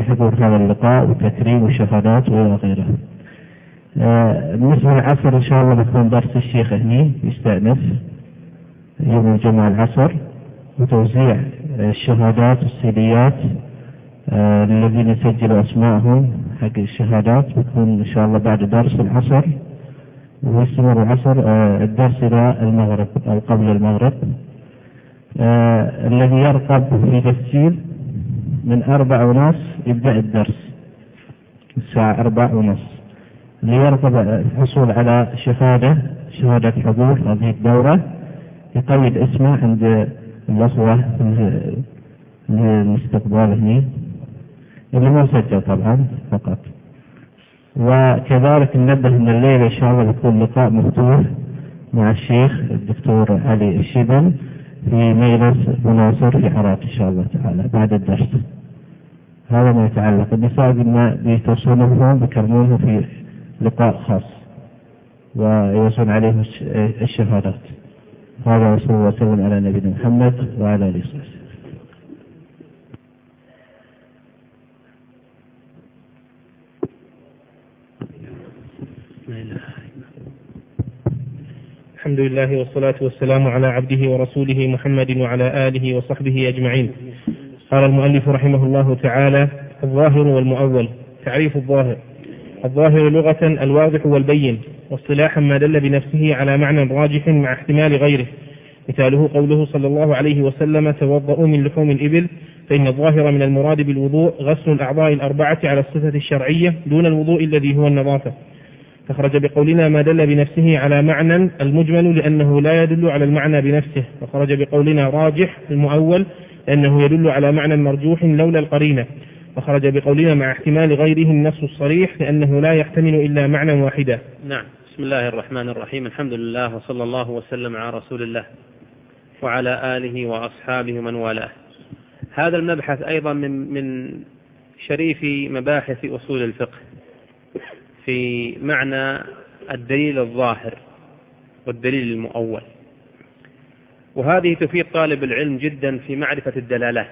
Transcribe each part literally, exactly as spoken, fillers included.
لحضور هذا اللقاء والتكريم والشهادات وإلى غيره. بالنسبة للعصر إن شاء الله بيكون درس الشيخ هني يستأنف يوم الجمعة العصر، وتوزيع الشهادات والسيديات الذين سجلوا أسماءهم حق الشهادات بيكون إن شاء الله بعد درس العصر، ويستمر العصر الدرس إلى المغرب أو قبل المغرب. الذي يرغب في تسجيل من أربع ونص يبدأ الدرس الساعة أربع ونص. اللي يرغب الحصول على شهادة شهادة حضور هذه الدورة يقيد اسمه عند الأخوة للاستقبال هني اللي ما سجل طبعا فقط. وكذلك ننبه ان الليلة ان شاء الله بيكون لقاء مفتوح مع الشيخ الدكتور علي الشبل في مجلس مناصر في عراق ان شاء الله تعالى بعد الدرس. هذا ما يتعلق النساء قلنا بيتصلونهم بيكرمونه في لقاء خاص ويوصل عليهم الشهادات. هذا وصلى الله وسلم على نبينا محمد وعلى اله وصحبه. الحمد لله والصلاة والسلام على عبده ورسوله محمد وعلى آله وصحبه أجمعين. قال المؤلف رحمه الله تعالى: الظاهر والمؤول. تعريف الظاهر: الظاهر لغة الواضح والبين، واصطلاحا ما دل بنفسه على معنى راجح مع احتمال غيره. مثاله قوله صلى الله عليه وسلم: توضؤوا من لحوم الإبل، فإن الظاهر من المراد بالوضوء غسل الأعضاء الأربعة على الصفة الشرعية دون الوضوء الذي هو النظافة. فخرج بقولنا ما دل بنفسه على معنى المجمل لأنه لا يدل على المعنى بنفسه. وخرج بقولنا راجح المؤول لأنه يدل على معنى مرجوح لولا القرينة. وخرج بقولنا مع احتمال غيره النص الصريح لأنه لا يحتمل إلا معنى واحدا. نعم. بسم الله الرحمن الرحيم. الحمد لله وصلى الله وسلم على رسول الله وعلى آله وأصحابه من والاه. هذا المبحث أيضا من من شريف مباحث أصول الفقه في معنى الدليل الظاهر والدليل المؤول، وهذه تفيد طالب العلم جدا في معرفة الدلالات،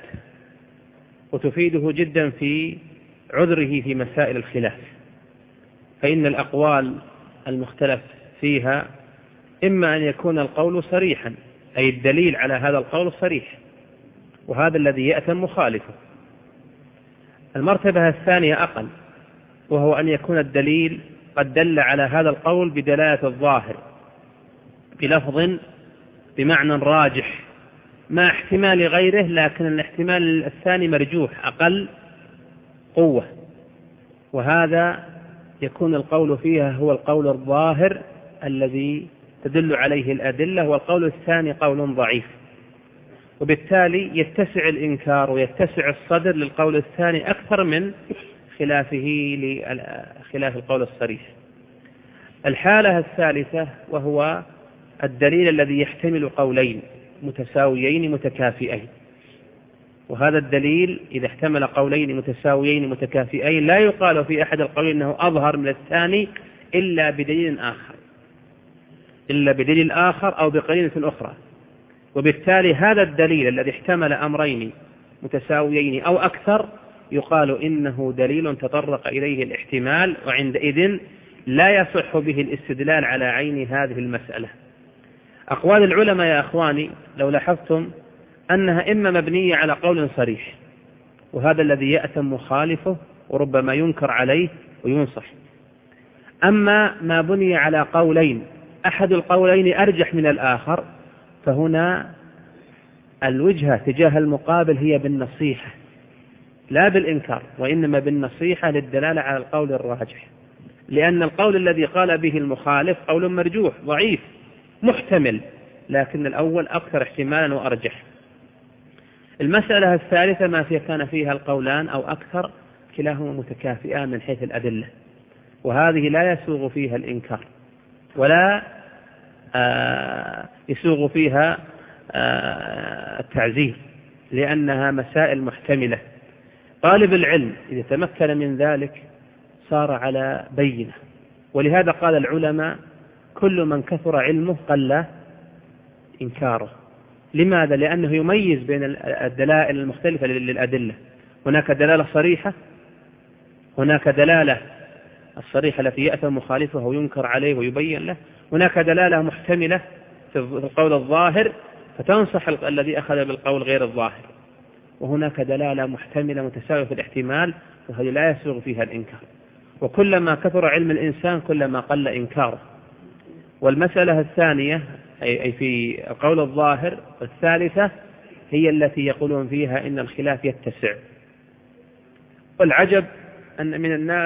وتفيده جدا في عذره في مسائل الخلاف. فإن الأقوال المختلف فيها إما أن يكون القول صريحا أي الدليل على هذا القول صريح، وهذا الذي يأتم مخالفه. المرتبة الثانية أقل، وهو أن يكون الدليل قد دل على هذا القول بدلالة الظاهر بلفظ بمعنى راجح مع احتمال غيره، لكن الاحتمال الثاني مرجوح أقل قوة، وهذا يكون القول فيها هو القول الظاهر الذي تدل عليه الأدلة، والقول الثاني قول ضعيف. وبالتالي يتسع الإنكار ويتسع الصدر للقول الثاني أكثر من خلافه لخلاف القول الصريح. الحالة الثالثة وهو الدليل الذي يحتمل قولين متساويين متكافئين، وهذا الدليل إذا احتمل قولين متساويين متكافئين لا يقال في أحد القولين أنه أظهر من الثاني إلا بدليل آخر إلا بدليل آخر أو بقرينة أخرى. وبالتالي هذا الدليل الذي احتمل أمرين متساويين أو أكثر يقال إنه دليل تطرق إليه الاحتمال، وعندئذ لا يصح به الاستدلال على عين هذه المسألة. أقوال العلماء يا أخواني لو لاحظتم أنها إما مبنية على قول صريح، وهذا الذي يأتم مخالفه وربما ينكر عليه وينصح، أما ما بني على قولين أحد القولين أرجح من الآخر، فهنا الوجهة تجاه المقابل هي بالنصيحة لا بالإنكار، وإنما بالنصيحة للدلالة على القول الراجح، لأن القول الذي قال به المخالف قول مرجوح ضعيف محتمل، لكن الأول أكثر احتمالا وأرجح. المسألة الثالثة ما فيها كان فيها القولان أو أكثر كلاهما متكافئان من حيث الأدلة، وهذه لا يسوغ فيها الإنكار ولا آه يسوغ فيها آه التعزير، لأنها مسائل محتملة. طالب العلم إذا تمكن من ذلك صار على بينة، ولهذا قال العلماء كل من كثر علمه قل إنكاره. لماذا؟ لأنه يميز بين الدلائل المختلفة للأدلة، هناك دلالة صريحة هناك دلالة الصريحة التي يأثم مخالفه وينكر عليه ويبين له، هناك دلالة محتملة في القول الظاهر فتنصح الذي أخذ بالقول غير الظاهر، وهناك دلالة محتملة متساوية في الاحتمال وهذه لا يسوغ فيها الإنكار. وكلما كثر علم الإنسان كلما قل إنكاره. والمسألة الثانية أي في القول الظاهر الثالثة هي التي يقولون فيها إن الخلاف يتسع. والعجب أن من الناس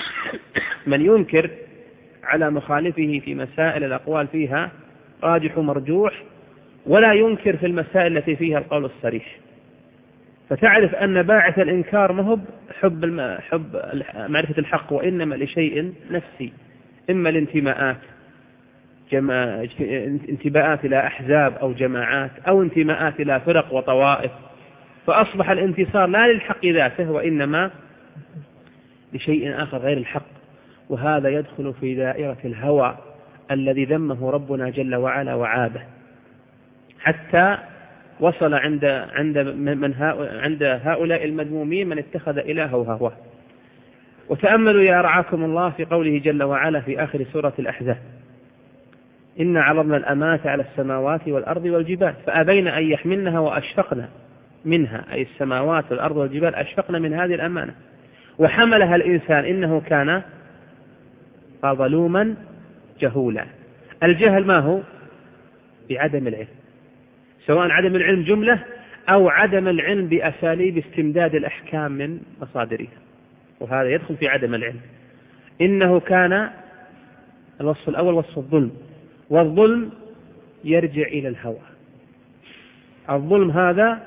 من ينكر على مخالفه في مسائل الأقوال فيها راجح ومرجوح، ولا ينكر في المسائل التي فيها القول الصريح. فتعرف أن باعث الإنكار مهب حب, الم... حب معرفة الحق، وإنما لشيء نفسي، إما الانتماءات جما... انتماءات إلى أحزاب أو جماعات، أو انتماءات إلى فرق وطوائف، فأصبح الانتصار لا للحق ذاته وإنما لشيء آخر غير الحق. وهذا يدخل في دائرة الهوى الذي ذمه ربنا جل وعلا وعابه، حتى وصل عند عند من عند هؤلاء المذمومين من اتخذ إلهه هواه. وتأملوا يا رعاكم الله في قوله جل وعلا في آخر سورة الأحزاب: إن عرضنا الأمانة على السماوات والأرض والجبال فأبين أن يحملنها وأشفقن منها، أي السماوات والأرض والجبال أشفقن من هذه الأمانة وحملها الإنسان إنه كان ظلوما جهولا. الجهل ما هو؟ بعدم العلم، سواء عدم العلم جملة أو عدم العلم بأساليب استمداد الأحكام من مصادرها، وهذا يدخل في عدم العلم. إنه كان الوصف الأول وصف الظلم، والظلم يرجع إلى الهوى. الظلم هذا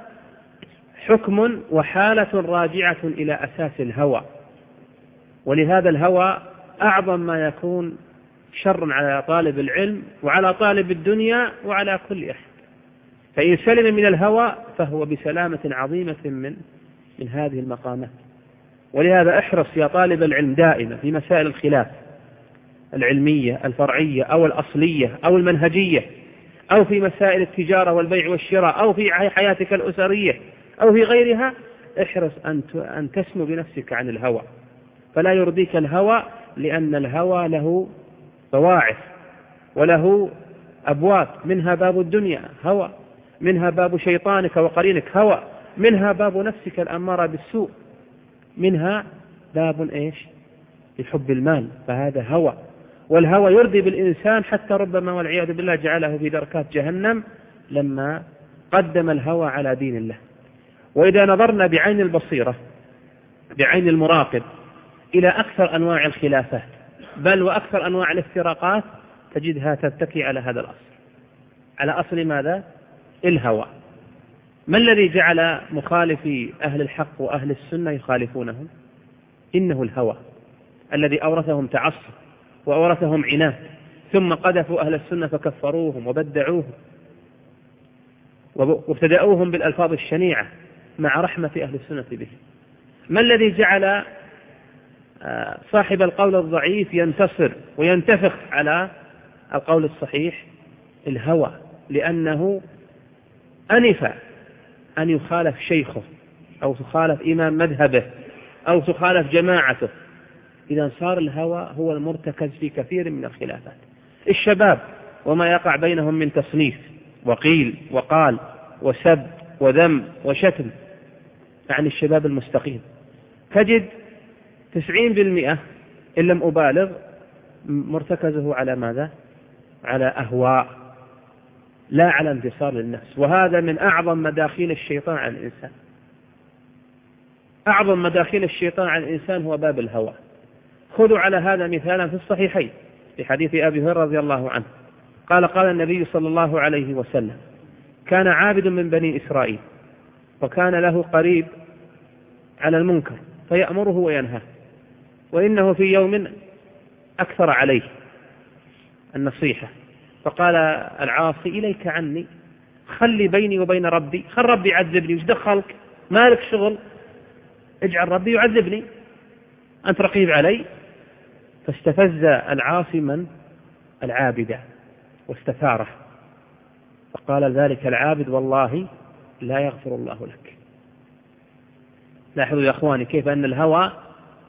حكم وحالة راجعة إلى أساس الهوى، ولهذا الهوى أعظم ما يكون شر على طالب العلم وعلى طالب الدنيا وعلى كل أحد. فإن سلم من الهوى فهو بسلامة عظيمة من من هذه المقامات. ولهذا احرص يا طالب العلم دائما في مسائل الخلاف العلمية الفرعية أو الأصلية أو المنهجية، أو في مسائل التجارة والبيع والشراء، أو في حياتك الأسرية، أو في غيرها، احرص أن تسمو بنفسك عن الهوى، فلا يرضيك الهوى، لأن الهوى له بواعث وله أبواب، منها باب الدنيا هوى، منها باب شيطانك وقرينك هوى، منها باب نفسك الأمارة بالسوء، منها باب إيش؟ لحب المال، فهذا هوى. والهوى يرضي بالإنسان حتى ربما والعياذ بالله جعله في دركات جهنم لما قدم الهوى على دين الله. وإذا نظرنا بعين البصيرة بعين المراقب إلى أكثر أنواع الخلافات بل وأكثر أنواع الافتراقات تجدها تتكي على هذا الأصل، على أصل ماذا؟ الهوى. ما الذي جعل مخالفي أهل الحق وأهل السنة يخالفونهم؟ إنه الهوى الذي أورثهم تعصب وأورثهم عناد، ثم قذفوا أهل السنة فكفروهم وبدعوهم وابتدأوهم بالألفاظ الشنيعة مع رحمة أهل السنة به. ما الذي جعل صاحب القول الضعيف ينتصر وينتفخ على القول الصحيح؟ الهوى، لأنه أنف أن يخالف شيخه أو تخالف إمام مذهبه أو تخالف جماعته. إذا صار الهوى هو المرتكز في كثير من الخلافات. الشباب وما يقع بينهم من تصنيف وقيل وقال وسب وذم وشتم عن الشباب المستقيم، تجد تسعين بالمئة إن لم أبالغ مرتكزه على ماذا؟ على أهواء لا على انتصار للنفس. وهذا من أعظم مداخيل الشيطان على الإنسان. أعظم مداخيل الشيطان على الإنسان هو باب الهوى. خذوا على هذا مثالا في الصحيحين في حديث أبي هريرة رضي الله عنه قال قال النبي صلى الله عليه وسلم: كان عابد من بني إسرائيل وكان له قريب على المنكر فيأمره وينهاه، وإنه في يوم أكثر عليه النصيحة، فقال العاصي: إليك عني، خلي بيني وبين ربي، خل ربي يعذبني، وش دخلك؟ مالك شغل، اجعل ربي يعذبني، أنت رقيب علي. فاستفز العاصي من؟ العابد، واستثاره، فقال ذلك العابد: والله لا يغفر الله لك. لاحظوا يا أخواني كيف أن الهوى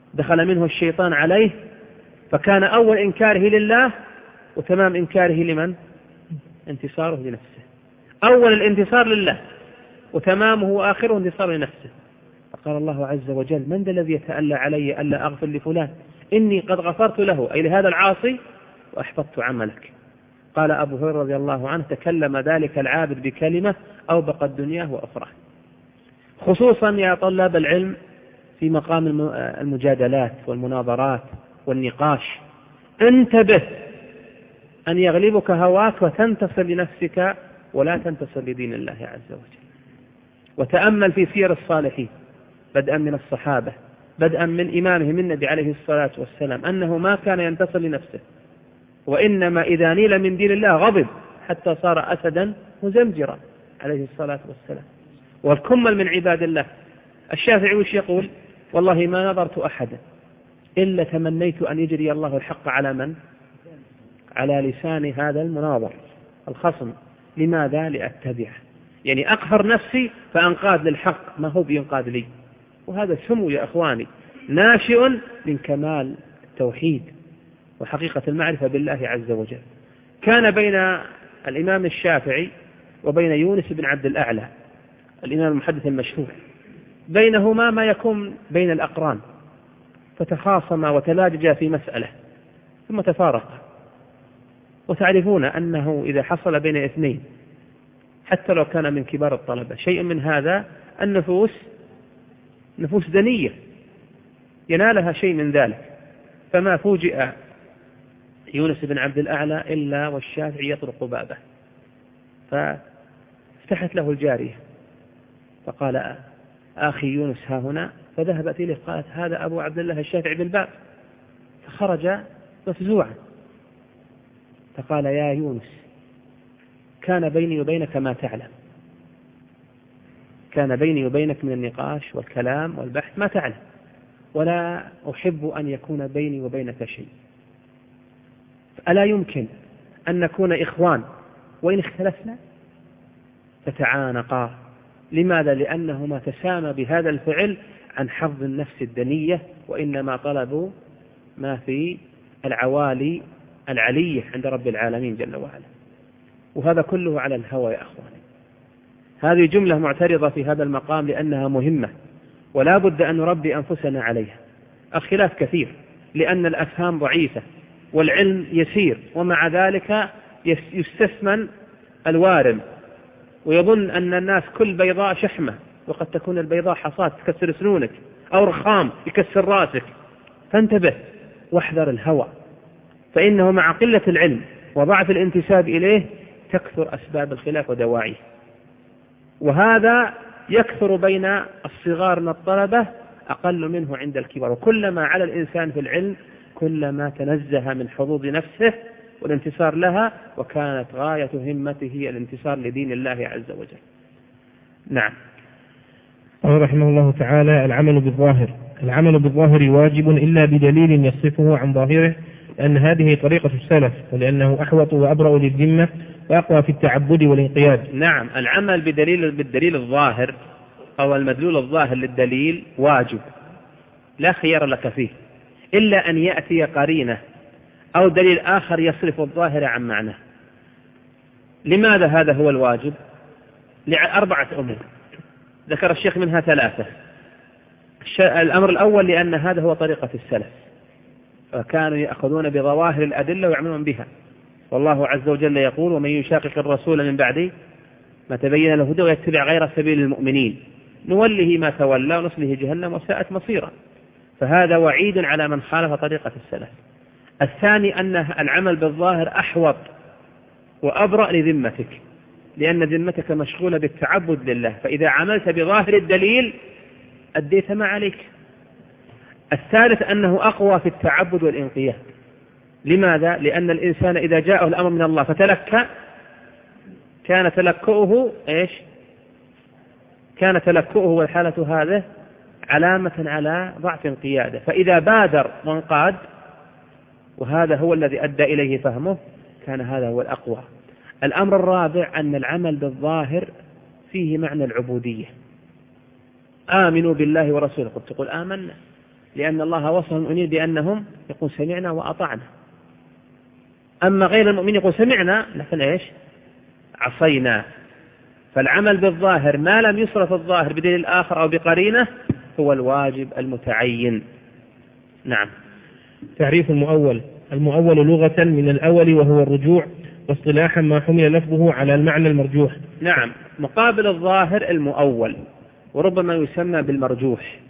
دخل منه الشيطان عليه، فكان أول إنكاره لله وتمام إنكاره لمن؟ انتصاره لنفسه. أول الانتصار لله وتمامه وآخره انتصار لنفسه. فقال الله عز وجل: من ذا الذي يتألى علي ألا أغفر لفلان؟ إني قد غفرت له، أي لهذا العاصي، وأحبطت عملك. قال أبو هريرة رضي الله عنه: تكلم ذلك العابد بكلمة أوبقت دنياه وأخراه. خصوصا يا طلاب العلم في مقام المجادلات والمناظرات والنقاش، انتبه أن يغلبك هواك وتنتصر لنفسك ولا تنتصر لدين الله عز وجل. وتأمل في سير الصالحين بدءا من الصحابة، بدءا من إمامهم النبي عليه الصلاة والسلام، أنه ما كان ينتصر لنفسه، وإنما إذا نيل من دين الله غضب حتى صار أسدا مزمجرا عليه الصلاة والسلام. والكمل من عباد الله. الشافعي وش يقول؟ والله ما نظرت أحدا إلا تمنيت أن يجري الله الحق على من؟ على لسان هذا المناظر الخصم. لماذا؟ لأتبعه، يعني أقهر نفسي فأنقاد للحق، ما هو بينقاد لي. وهذا سمو يا أخواني ناشئ من كمال التوحيد وحقيقة المعرفة بالله عز وجل. كان بين الإمام الشافعي وبين يونس بن عبد الأعلى الإمام المحدث المشهور، بينهما ما يكون بين الأقران، فتخاصما وتلاججا في مسألة ثم تفارقا. وتعرفون أنه إذا حصل بين اثنين حتى لو كان من كبار الطلبة شيء من هذا، النفوس نفوس دنية ينالها شيء من ذلك. فما فوجئ يونس بن عبد الأعلى إلا والشافعي يطرق بابه، فافتحت له الجارية فقال: أخي يونس ها هنا. فذهبت إليه قالت: هذا أبو عبد الله الشافعي بالباب. فخرج مفزوعا فقال: يا يونس، كان بيني وبينك ما تعلم، كان بيني وبينك من النقاش والكلام والبحث ما تعلم، ولا أحب أن يكون بيني وبينك شيء. ألا يمكن أن نكون إخوان وإن اختلفنا؟ فتعانقا. لماذا؟ لأنهما تسامى بهذا الفعل عن حظ النفس الدنية، وإنما طلبوا ما في العوالي العلية عند رب العالمين جل وعلا. وهذا كله على الهوى يا أخواني. هذه جملة معترضة في هذا المقام لأنها مهمة، ولا بد أن نربي أنفسنا عليها. الخلاف كثير لأن الأفهام ضعيفة والعلم يسير، ومع ذلك يستثمن الوارم ويظن أن الناس كل بيضاء شحمة، وقد تكون البيضاء حصاد تكسر سنونك، أو رخام يكسر راسك. فانتبه واحذر الهوى، فإنه مع قلة العلم وضعف الانتساب إليه تكثر أسباب الخلاف ودواعيه. وهذا يكثر بين الصغار من الطلبة أقل منه عند الكبار. وكلما على الإنسان في العلم كلما تنزه من حظوظ نفسه والانتصار لها، وكانت غاية همته الانتصار لدين الله عز وجل. نعم. قال رحمه الله تعالى: العمل بالظاهر. العمل بالظاهر واجب إلا بدليل يصفه عن ظاهره، لأن هذه طريقة السلف، ولأنه أحوط وأبرأ للذمة وأقوى في التعبد والانقياد. نعم، العمل بدليل بالدليل الظاهر أو المدلول الظاهر للدليل واجب لا خيار لك فيه، إلا أن يأتي قرينة أو دليل آخر يصرف الظاهر عن معناه. لماذا هذا هو الواجب؟ لأربعة أمور ذكر الشيخ منها ثلاثة. الأمر الأول لأن هذا هو طريقة السلف، فكانوا يأخذون بظواهر الأدلة ويعملون بها. والله عز وجل يقول: ومن يشاقق الرسول من بعد ما تبين له الهدى ويتبع غير سبيل المؤمنين نوله ما تولى ونصله جهنم وساءت مصيرا. فهذا وعيد على من خالف طريقة السلف. الثاني أن العمل بالظاهر أحوط وأبرأ لذمتك، لأن ذمتك مشغولة بالتعبد لله، فإذا عملت بظاهر الدليل أديت ما عليك. الثالث أنه أقوى في التعبد والانقياد. لماذا؟ لأن الإنسان إذا جاءه الأمر من الله فتلكى كان تلكؤه إيش؟ كان تلكؤه والحالة هذه علامة على ضعف انقياده، فإذا بادر وانقاد وهذا هو الذي أدى إليه فهمه كان هذا هو الأقوى. الأمر الرابع أن العمل بالظاهر فيه معنى العبودية. آمنوا بالله ورسوله. قد تقول آمنا، لأن الله وصف المؤمنين بأنهم يقول سمعنا وأطعنا. أما غير المؤمنين يقول سمعنا لكن إيش؟ عصينا. فالعمل بالظاهر ما لم يصرف الظاهر بدليل آخر أو بقرينة هو الواجب المتعين. نعم. تعريف المؤول. المؤول لغة من الأول وهو الرجوع، واصطلاحا ما حمل لفظه على المعنى المرجوح. نعم. مقابل الظاهر المؤول، وربما يسمى بالمرجوح،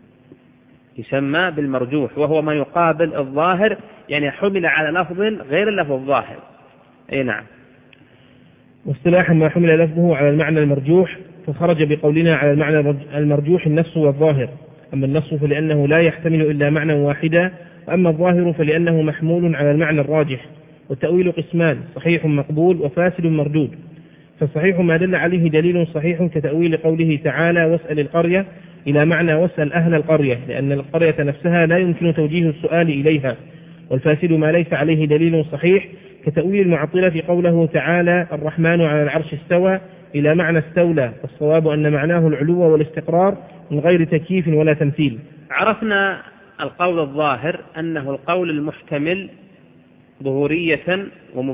يسمى بالمرجوح وهو ما يقابل الظاهر، يعني حمل على لفظ غير اللفظ الظاهر. أي نعم. واصطلاحا ما حمل لفظه على المعنى المرجوح، فخرج بقولنا على المعنى المرجوح النص والظاهر. أما النص فلأنه لا يحتمل إلا معنى واحدا، وأما الظاهر فلأنه محمول على المعنى الراجح. والتأويل قسمان: صحيح مقبول وفاسد مردود. فالصحيح ما دل عليه دليل صحيح كتأويل قوله تعالى واسأل القرية إلى معنى واسأل أهل القرية، لأن القرية نفسها لا يمكن توجيه السؤال إليها. والفاسد ما ليس عليه دليل صحيح كتأويل المعطلة قوله تعالى الرحمن على العرش استوى إلى معنى استولى، والصواب أن معناه العلو والاستقرار من غير تكييف ولا تمثيل. عرفنا القول الظاهر أنه القول المحتمل ظهورية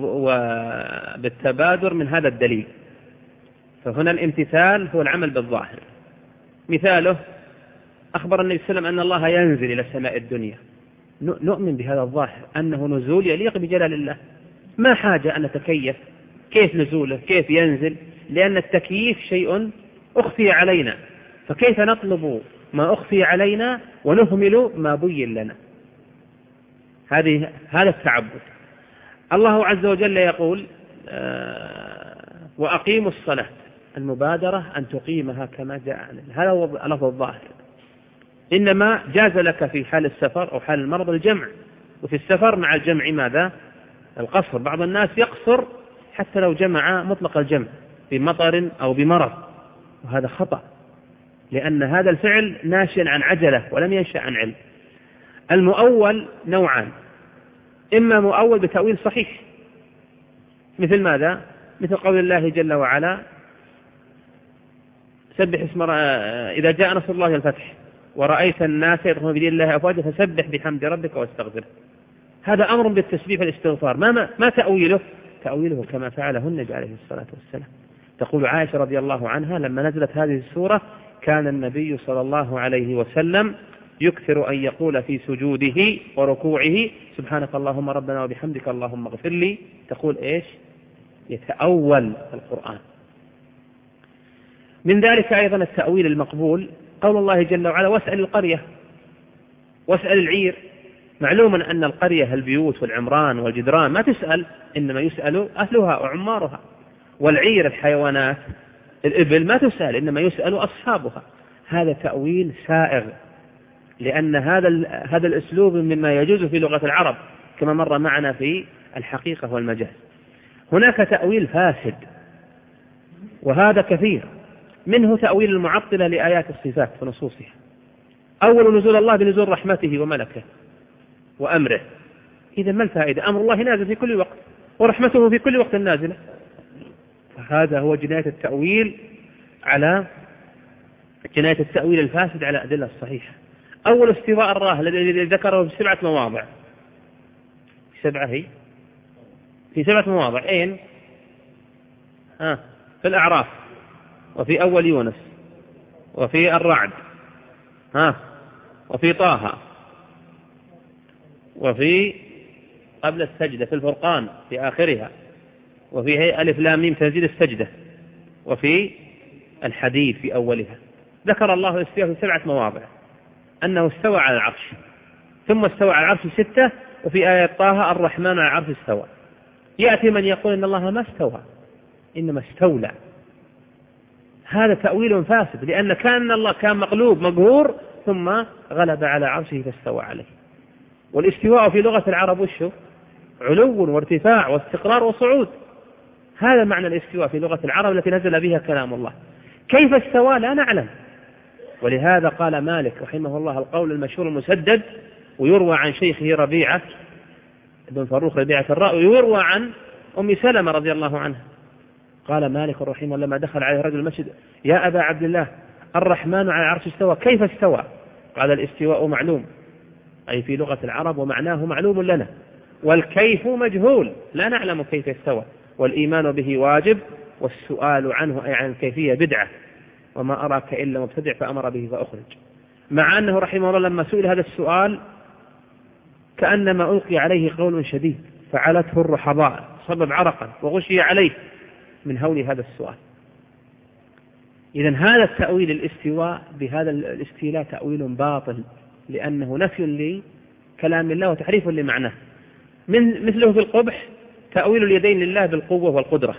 وبالتبادر من هذا الدليل، فهنا الامتثال هو العمل بالظاهر. مثاله أخبر النبي صلى الله عليه وسلم أن الله ينزل إلى السماء الدنيا، نؤمن بهذا الظاهر أنه نزول يليق بجلال الله، ما حاجة أن نتكيف كيف نزوله كيف ينزل، لأن التكييف شيء أخفي علينا، فكيف نطلب ما أخفي علينا ونهمل ما بين لنا؟ هذه هذا التعبد. الله عز وجل يقول آه وأقيموا الصلاة، المبادرة أن تقيمها كما جاء، هذا هو لفظ الظاهر. إنما جاز لك في حال السفر أو حال المرض الجمع، وفي السفر مع الجمع ماذا؟ القصر. بعض الناس يقصر حتى لو جمع مطلق الجمع بمطر أو بمرض، وهذا خطأ، لأن هذا الفعل ناشئ عن عجلة ولم ينشأ عن علم. المؤول نوعان: إما مؤول بتأويل صحيح، مثل ماذا؟ مثل قول الله جل وعلا سبح اسم إذا جاء نصر الله الفتح ورأيت الناس يدخلون في دين الله أفواجا فسبح بحمد ربك واستغفره. هذا أمر بالتسبيح والاستغفار. ما, ما, ما تأويله؟ تأويله كما فعله النبي عليه الصلاة والسلام. تقول عائشة رضي الله عنها لما نزلت هذه السورة كان النبي صلى الله عليه وسلم يكثر أن يقول في سجوده وركوعه سبحانك اللهم ربنا وبحمدك اللهم اغفر لي. تقول إيش؟ يتأول القرآن. من ذلك أيضا التأويل المقبول قول الله جل وعلا واسأل القرية واسأل العير. معلوما أن القرية البيوت والعمران والجدران ما تسأل، إنما يسأل أهلها وعمارها. والعير الحيوانات الإبل ما تسأل، إنما يسأل أصحابها. هذا تأويل سائغ، لأن هذا هذا الأسلوب مما يجوز في لغة العرب كما مر معنا في الحقيقة والمجاز. هناك تأويل فاسد وهذا كثير، منه تأويل المعطلة لآيات الصفات ونصوصها. أول نزول الله بنزول رحمته وملكه وأمره. إذا ما الفائدة؟ أمر الله نازل في كل وقت ورحمته في كل وقت نازلة. فهذا هو جناية التأويل على جناية التأويل الفاسد على أدلة الصحيحة. أول استواء الله الذي ذكره في سبعة مواضع، في سبعة هي في سبعة مواضع. أين؟ آه في الأعراف، وفي أول يونس، وفي الرعد، ها وفي طه، وفي قبل السجدة في الفرقان في آخرها، وفي ألف لام ميم تنزيل السجدة، وفي الحديد في أولها. ذكر الله الاستواء في سبعة مواضع، أنه استوى على العرش، ثم استوى على العرش ستة، وفي آية طه الرحمن على العرش استوى. يأتي من يقول إن الله ما استوى إنما استولى. هذا تأويل فاسد، لأن كان الله كان مقلوب مقهور ثم غلب على عرشه فاستوى عليه. والاستواء في لغة العرب وشه؟ علو وارتفاع واستقرار وصعود. هذا معنى الاستواء في لغة العرب التي نزل بها كلام الله. كيف استوى لا نعلم، ولهذا قال مالك رحمه الله القول المشهور المسدد، ويروى عن شيخه ربيعة بن فروخ ربيعة الرأي، ويروى عن أم سلمة رضي الله عنها. قال مالك رحمه الله لما دخل عليه رجل المسجد يا أبا عبد الله الرحمن على العرش استوى، كيف استوى؟ قال الاستواء معلوم أي في لغة العرب ومعناه معلوم لنا، والكيف مجهول لا نعلم كيف استوى، والإيمان به واجب، والسؤال عنه أي عن الكيفية بدعة، وما أراك إلا مبتدع فأمر به فأخرج. مع أنه رحمه الله لما سئل هذا السؤال كأنما ألقي عليه قول شديد فعلته الرحضاء، صبب عرقا وغشي عليه من هول هذا السؤال. إذن هذا التأويل الاستواء بهذا الاستيلاء تأويل باطل، لأنه نفي لكلام الله وتحريف لمعناه. من مثله في القبح تأويل اليدين لله بالقوة والقدرة،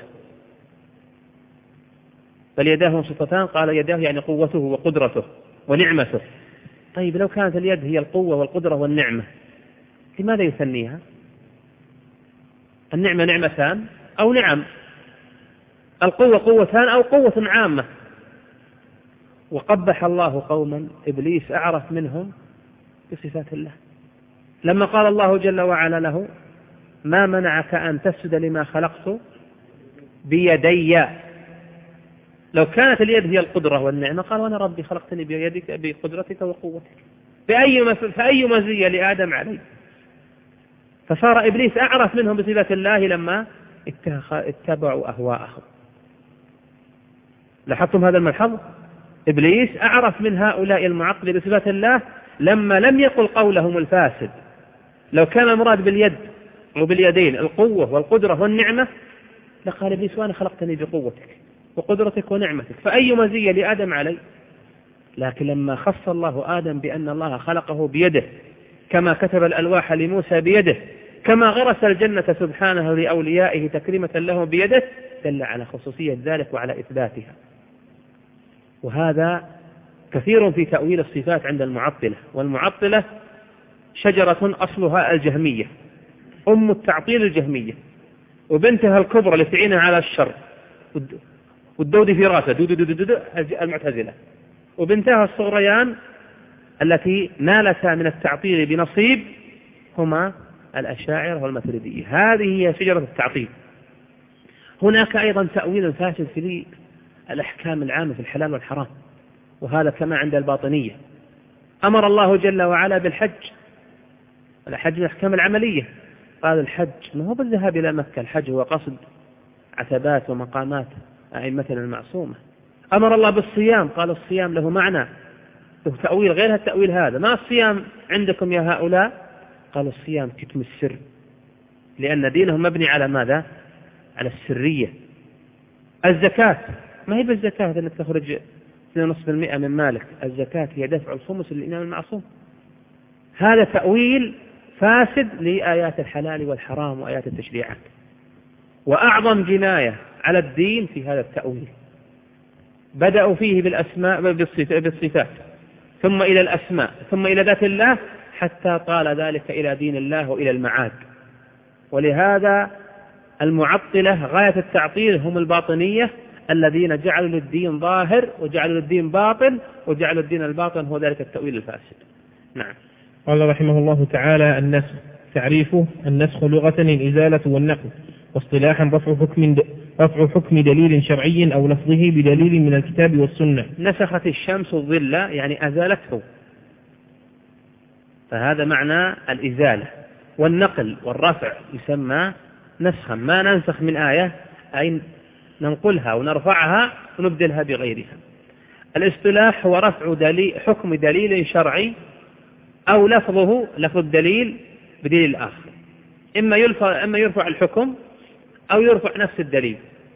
بل يداه مبسوطتان، قال يداه يعني قوته وقدرته ونعمته. طيب لو كانت اليد هي القوة والقدرة والنعمة لماذا يثنيها؟ النعمة نعمتان أو نعم، القوة قوتان أو قوة عامة. وقبح الله قوما إبليس أعرف منهم بصفات الله، لما قال الله جل وعلا له ما منعك أن تسجد لما خلقت بيدي. لو كانت اليد هي القدرة والنعمة قال وأنا ربي خلقتني بيدك بقدرتك وقوتك، فأي فأي مزية لآدم عليه؟ فصار إبليس أعرف منهم بصفات الله لما اتبعوا أهواءهم. لاحظتم هذا الملحظ؟ إبليس أعرف من هؤلاء المعطلين بصفات الله لما لم يقل قولهم الفاسد. لو كان المراد باليد وباليدين القوة والقدرة والنعمة لقال إبليس وأنا خلقتني بقوتك وقدرتك ونعمتك، فأي مزية لآدم علي؟ لكن لما خص الله آدم بأن الله خلقه بيده، كما كتب الألواح لموسى بيده، كما غرس الجنة سبحانه لأوليائه تكريمة لهم بيده، دل على خصوصية ذلك وعلى إثباتها. وهذا كثير في تأويل الصفات عند المعطلة، والمعطلة شجرة أصلها الجهمية، أم التعطيل الجهمية، وبنتها الكبرى اللي تعينها على الشر والدود في راسه دود دود دود المعتزلة، وبنتها الصغريان التي نالتا من التعطيل بنصيب هما الأشاعرة والماتريدية. هذه هي شجرة التعطيل. هناك أيضا تأويل فاسد في الأحكام العامة في الحلال والحرام، وهذا كما عند الباطنية. أمر الله جل وعلا بالحج، الحج من الأحكام العملية، قال الحج ما هو بالذهاب إلى مكة، الحج هو قصد عتبات ومقامات أئمتنا المعصومة. أمر الله بالصيام، قال الصيام له معنى، له تأويل غير التأويل هذا. ما الصيام عندكم يا هؤلاء؟ قال الصيام كتم السر، لأن دينهم مبني على ماذا؟ على السرية. الزكاة ما هي بالزكاة التي تخرج اثنين فاصلة خمسة بالمئة من مالك، الزكاة هي دفع الخمس للإمام المعصوم. هذا تأويل فاسد لآيات الحلال والحرام وآيات التشريعات. وأعظم جناية على الدين في هذا التأويل، بدأوا فيه بالأسماء بالصفات، ثم إلى الأسماء، ثم إلى ذات الله، حتى طال ذلك إلى دين الله وإلى المعاد. ولهذا المعطلة غاية التعطيل هم الباطنية الذين جعلوا للدين ظاهر وجعلوا للدين باطن وجعلوا الدين الباطن هو ذلك التأويل الفاسد. نعم. قال رحمه الله تعالى: النسخ. تعريفه: النسخ لغة الإزالة والنقل، واصطلاحا رفع حكم رفع حكم دليل شرعي أو لفظه بدليل من الكتاب والسنة. نسخت الشمس الظل يعني أزالته، فهذا معنى الإزالة. والنقل والرفع يسمى نسخا، ما ننسخ من آية أي ننقلها ونرفعها ونبدلها بغيرها. الاصطلاح هو رفع دليل حكم دليل شرعي أو لفظه لفظ الدليل بدليل آخر، إما يرفع, إما يرفع الحكم أو يرفع نفس الدليل.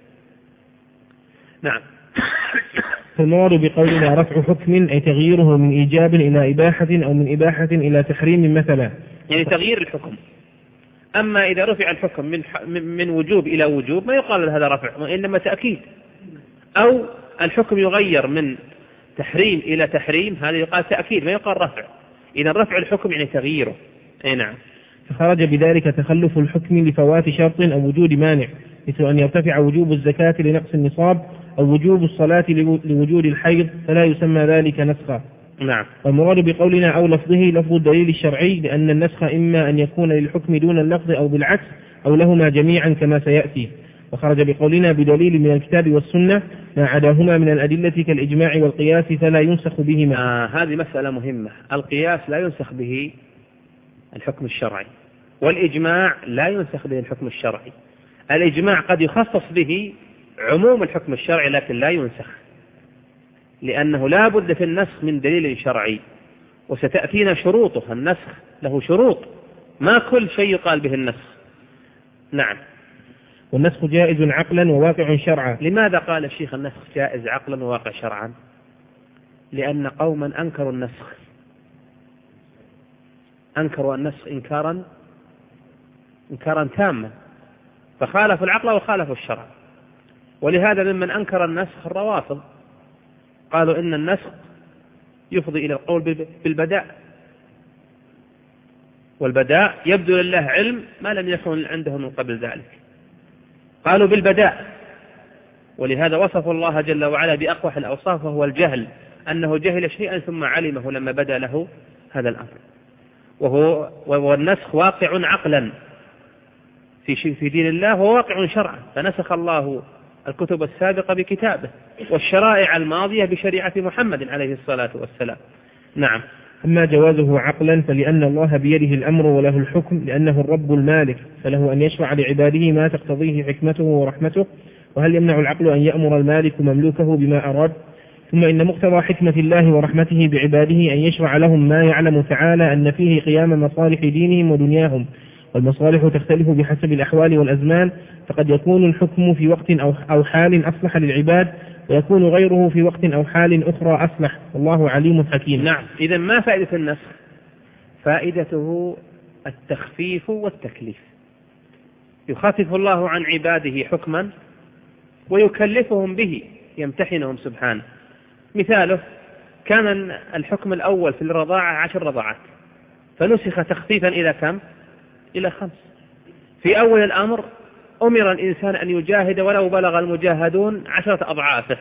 نعم. فالمراد بقولنا رفع حكم أي تغييره من إيجاب إلى إباحة أو من إباحة إلى تحريم مثلا، يعني تغيير الحكم. أما إذا رفع الحكم من من وجوب إلى وجوب ما يقال هذا رفع، وإنما تأكيد. أو الحكم يغير من تحريم إلى تحريم، هذا يقال تأكيد ما يقال رفع. إذا رفع الحكم يعني تغييره. أي نعم. فخرج بذلك تخلف الحكم لفوات شرط أو وجود مانع، مثل أن يرتفع وجوب الزكاة لنقص النصاب أو وجوب الصلاة لوجود الحيض، فلا يسمى ذلك نسخا. نعم. والمراد بقولنا أو لفظه لفظ الدليل الشرعي، لأن النسخ إما أن يكون للحكم دون اللفظ أو بالعكس أو لهما جميعا كما سيأتي. وخرج بقولنا بدليل من الكتاب والسنة ما عداهما من الأدلة كالإجماع والقياس فلا ينسخ بهما. آه هذه مسألة مهمة. القياس لا ينسخ به الحكم الشرعي، والإجماع لا ينسخ به الحكم الشرعي. الإجماع قد يخصص به عموم الحكم الشرعي لكن لا ينسخ، لأنه لا بد في النسخ من دليل شرعي، وستأتينا شروطه. النسخ له شروط، ما كل شيء يقال به النسخ. نعم. والنسخ جائز عقلا وواقع شرعا. لماذا قال الشيخ النسخ جائز عقلا وواقع شرعا؟ لأن قوما أنكروا النسخ، أنكروا النسخ إنكارا إنكارا تاما، فخالفوا العقل وخالفوا الشرع. ولهذا ممن أنكر النسخ الروافض، قالوا إن النسخ يفضي إلى القول بالبداء، والبداء يبدو لله علم ما لم يكن عنده من قبل ذلك، قالوا بالبداء. ولهذا وصفوا الله جل وعلا بأقوح الأوصاف، وهو الجهل، أنه جهل شيئا ثم علمه لما بدا له هذا الأمر. وهو والنسخ واقع عقلا في شيء في دين الله، وواقع شرعا، فنسخ الله الكتب السابقة بكتابه، والشرائع الماضية بشريعة محمد عليه الصلاة والسلام. نعم. أما جوازه عقلا فلأن الله بيده الأمر وله الحكم، لأنه الرب المالك، فله أن يشرع لعباده ما تقتضيه حكمته ورحمته. وهل يمنع العقل أن يأمر المالك مملوكه بما أراد؟ ثم إن مقتضى حكمة الله ورحمته بعباده أن يشرع لهم ما يعلم تعالى أن فيه قيام مصالح دينهم ودنياهم، والمصالح تختلف بحسب الأحوال والأزمان، فقد يكون الحكم في وقت أو حال أصلح للعباد، ويكون غيره في وقت أو حال أخرى أصلح، والله عليم حكيم. نعم. إذن ما فائدة النسخ؟ فائدته التخفيف والتكليف. يخفف الله عن عباده حكما ويكلفهم به، يمتحنهم سبحانه. مثاله كان الحكم الأول في الرضاعة عشر رضاعات، فنسخ تخفيفا إلى كم؟ إلى خمس. في أول الأمر أمر الإنسان أن يجاهد ولو بلغ المجاهدون عشرة أضعافه،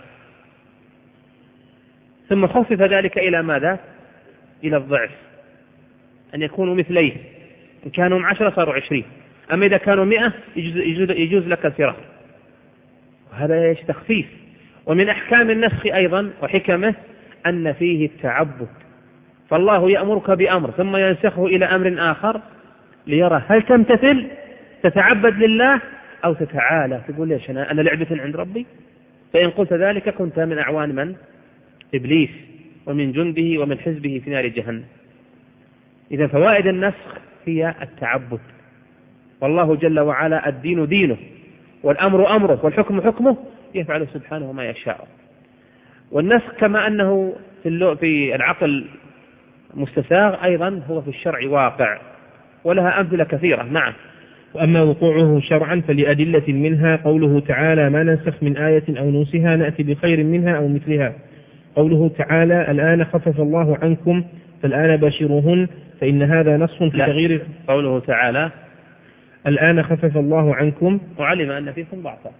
ثم خفف ذلك إلى ماذا؟ إلى الضعف، أن يكونوا مثليه، إن كانوا عشرة صاروا عشرين، أما إذا كانوا مئة يجوز, يجوز, يجوز لك الفرار. وهذا ايش؟ تخفيف. ومن أحكام النسخ أيضا وحكمه أن فيه التعبد، فالله يأمرك بأمر ثم ينسخه إلى أمر آخر ليرى هل تمتثل، تتعبد لله أو تتعالى تقول ليش أنا, أنا لعبة عند ربي. فإن قلت ذلك كنت من أعوان من؟ إبليس ومن جنده ومن حزبه في نار جهنم. إذا فوائد النسخ هي التعبد، والله جل وعلا الدين دينه، والأمر أمره، والحكم حكمه، يفعل سبحانه ما يشاء. والنسخ كما أنه في العقل مستساغ، أيضا هو في الشرع واقع، ولها أمثلة كثيرة. نعم. وأما وقوعه شرعا فلأدلة منها قوله تعالى ما ننسخ من آية أو ننسها نأتي بخير منها أو مثلها. قوله تعالى الآن خفف الله عنكم فالآن باشروهن، فإن هذا نص في تغيير. قوله تعالى الآن خفف الله عنكم وعلم أن فيكم ضعفا،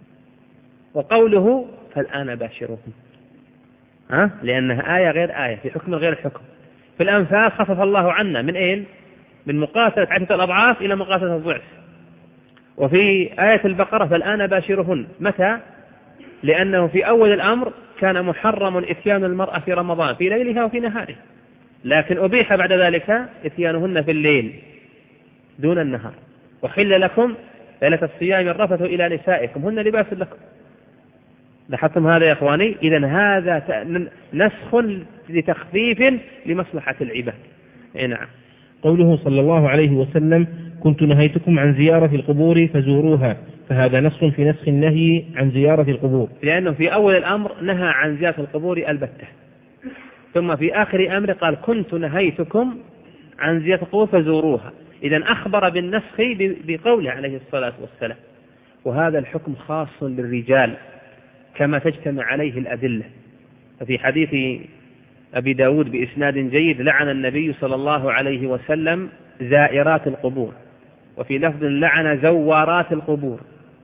وقوله فالآن باشروهن، ها؟ لأنها آية غير آية، في حكم غير الحكم. في الأنفال خفف الله عنا من أين؟ من مقاتلة عشرة الأضعاف إلى مقاتلة الضعف. وفي آية البقرة فالآن باشرهن، متى؟ لأنه في أول الأمر كان محرم إتيان المرأة في رمضان في ليلها وفي نهاره، لكن أبيح بعد ذلك إتيانهن في الليل دون النهار. وحل لكم ليلة الصيام الرفث إلى نسائكم هن لباس لكم. لاحظتم هذا يا إخواني؟ إذن هذا نسخ لتخفيف لمصلحة العباد. نعم. قوله صلى الله عليه وسلم كنت نهيتكم عن زيارة القبور فزوروها، فهذا نص في نسخ النهي عن زيارة القبور، لأنه في أول الأمر نهى عن زيارة القبور البتة، ثم في آخر أمر قال كنت نهيتكم عن زيارة القبور فزوروها. إذن أخبر بالنسخ بقوله عليه الصلاة والسلام. وهذا الحكم خاص للرجال كما تجتمع عليه الأدلة. ففي حديث أبي داود بإسناد جيد لعن النبي صلى الله عليه وسلم زائرات القبور، وفي لفظ لعن زوارات القبور.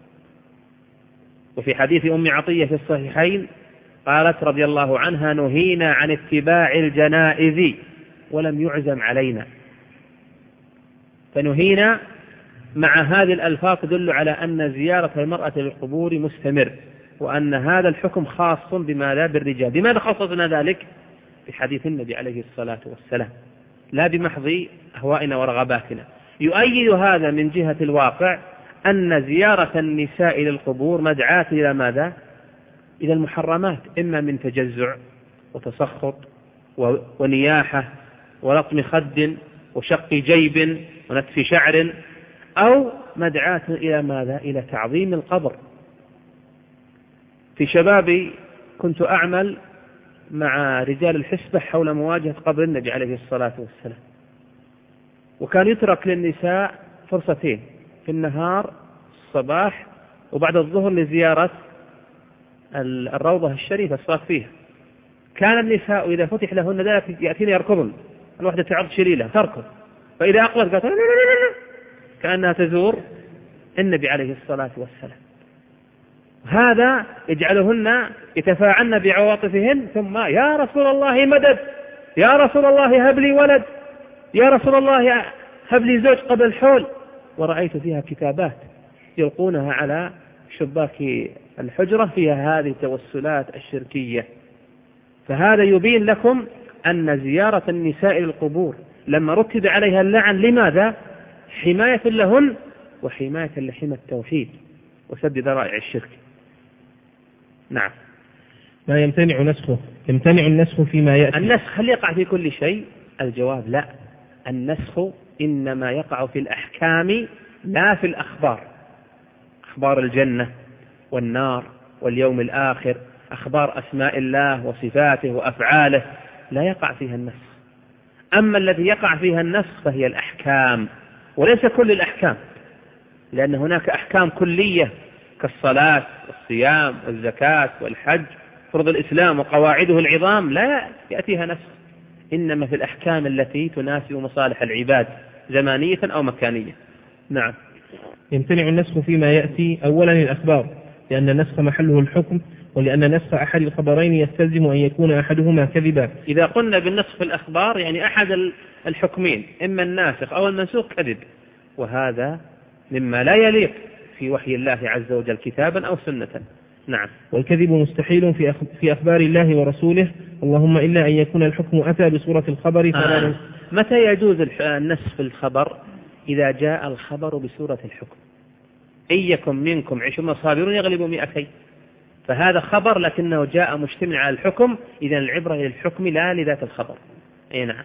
وفي حديث أم عطية في الصحيحين قالت رضي الله عنها نهينا عن اتباع الجنائز ولم يعزم علينا. فنهينا مع هذه الألفاظ تدل على أن زيارة المرأة للقبور مستمر، وأن هذا الحكم خاص بماذا؟ بالرجال. بماذا خصصنا ذلك؟ في حديث النبي عليه الصلاة والسلام، لا بمحض أهوائنا ورغباتنا. يؤيد هذا من جهة الواقع أن زيارة النساء للقبور مدعاة إلى ماذا؟ إلى المحرمات، إما من تجزع وتسخط ونياحة ولطم خد وشق جيب ونتف شعر، أو مدعاة إلى ماذا؟ إلى تعظيم القبر. في شبابي كنت أعمل مع رجال الحسبة حول مواجهة قبر النبي عليه الصلاة والسلام، وكان يترك للنساء فرصتين في النهار الصباح وبعد الظهر لزيارة الروضة الشريفة الصلاة فيها. كان النساء إذا فتح لهن ذلك يأتين يركضن، الوحدة تعض شليلة تركض، فإذا أقلت قالت كأنها تزور النبي عليه الصلاة والسلام. هذا يجعلهن يتفاعلن بعواطفهن، ثم يا رسول الله مدد، يا رسول الله هب لي ولد، يا رسول الله هب لي زوج قبل الحول. ورأيت فيها كتابات يلقونها على شباك الحجرة فيها هذه التوسلات الشركية. فهذا يبين لكم أن زيارة النساء للقبور لما رتب عليها اللعن لماذا؟ حماية لهن وحماية لحمى التوحيد وسد ذرائع الشرك. نعم. ما يمتنع نسخه، يمتنع النسخ فيما يأتي. النسخ هل يقع في كل شيء؟ الجواب لا، النسخ إنما يقع في الأحكام لا في الأخبار. أخبار الجنة والنار واليوم الآخر، أخبار أسماء الله وصفاته وأفعاله لا يقع فيها النسخ. أما الذي يقع فيها النسخ فهي الأحكام، وليس كل الأحكام، لأن هناك أحكام كلية كالصلاة والصيام والزكاة والحج، فرض الإسلام وقواعده العظام لا يأتيها نسخ، إنما في الأحكام التي تناسب مصالح العباد زمانية أو مكانية. نعم. يمتنع النسخ فيما يأتي. أولا الأخبار، لأن النسخ محله الحكم، ولأن نسخ أحد الخبرين يستلزم أن يكون أحدهما كذبا. إذا قلنا بالنسخ في الأخبار يعني أحد الحكمين، إما الناسخ أو المنسوخ كذب، وهذا مما لا يليق في وحي الله عز وجل كتابا أو سنة. نعم. والكذب مستحيل في في أخبار الله ورسوله، اللهم إلا أن يكون الحكم أتى بصورة الخبر. آه. متى يجوز النسخ في الخبر؟ إذا جاء الخبر بصورة الحكم، إن يكن منكم عشرون صابرون يغلبوا مئتين، فهذا خبر لكنه جاء مشتمل على الحكم، إذن العبرة للحكم لا لذات الخبر. أي نعم.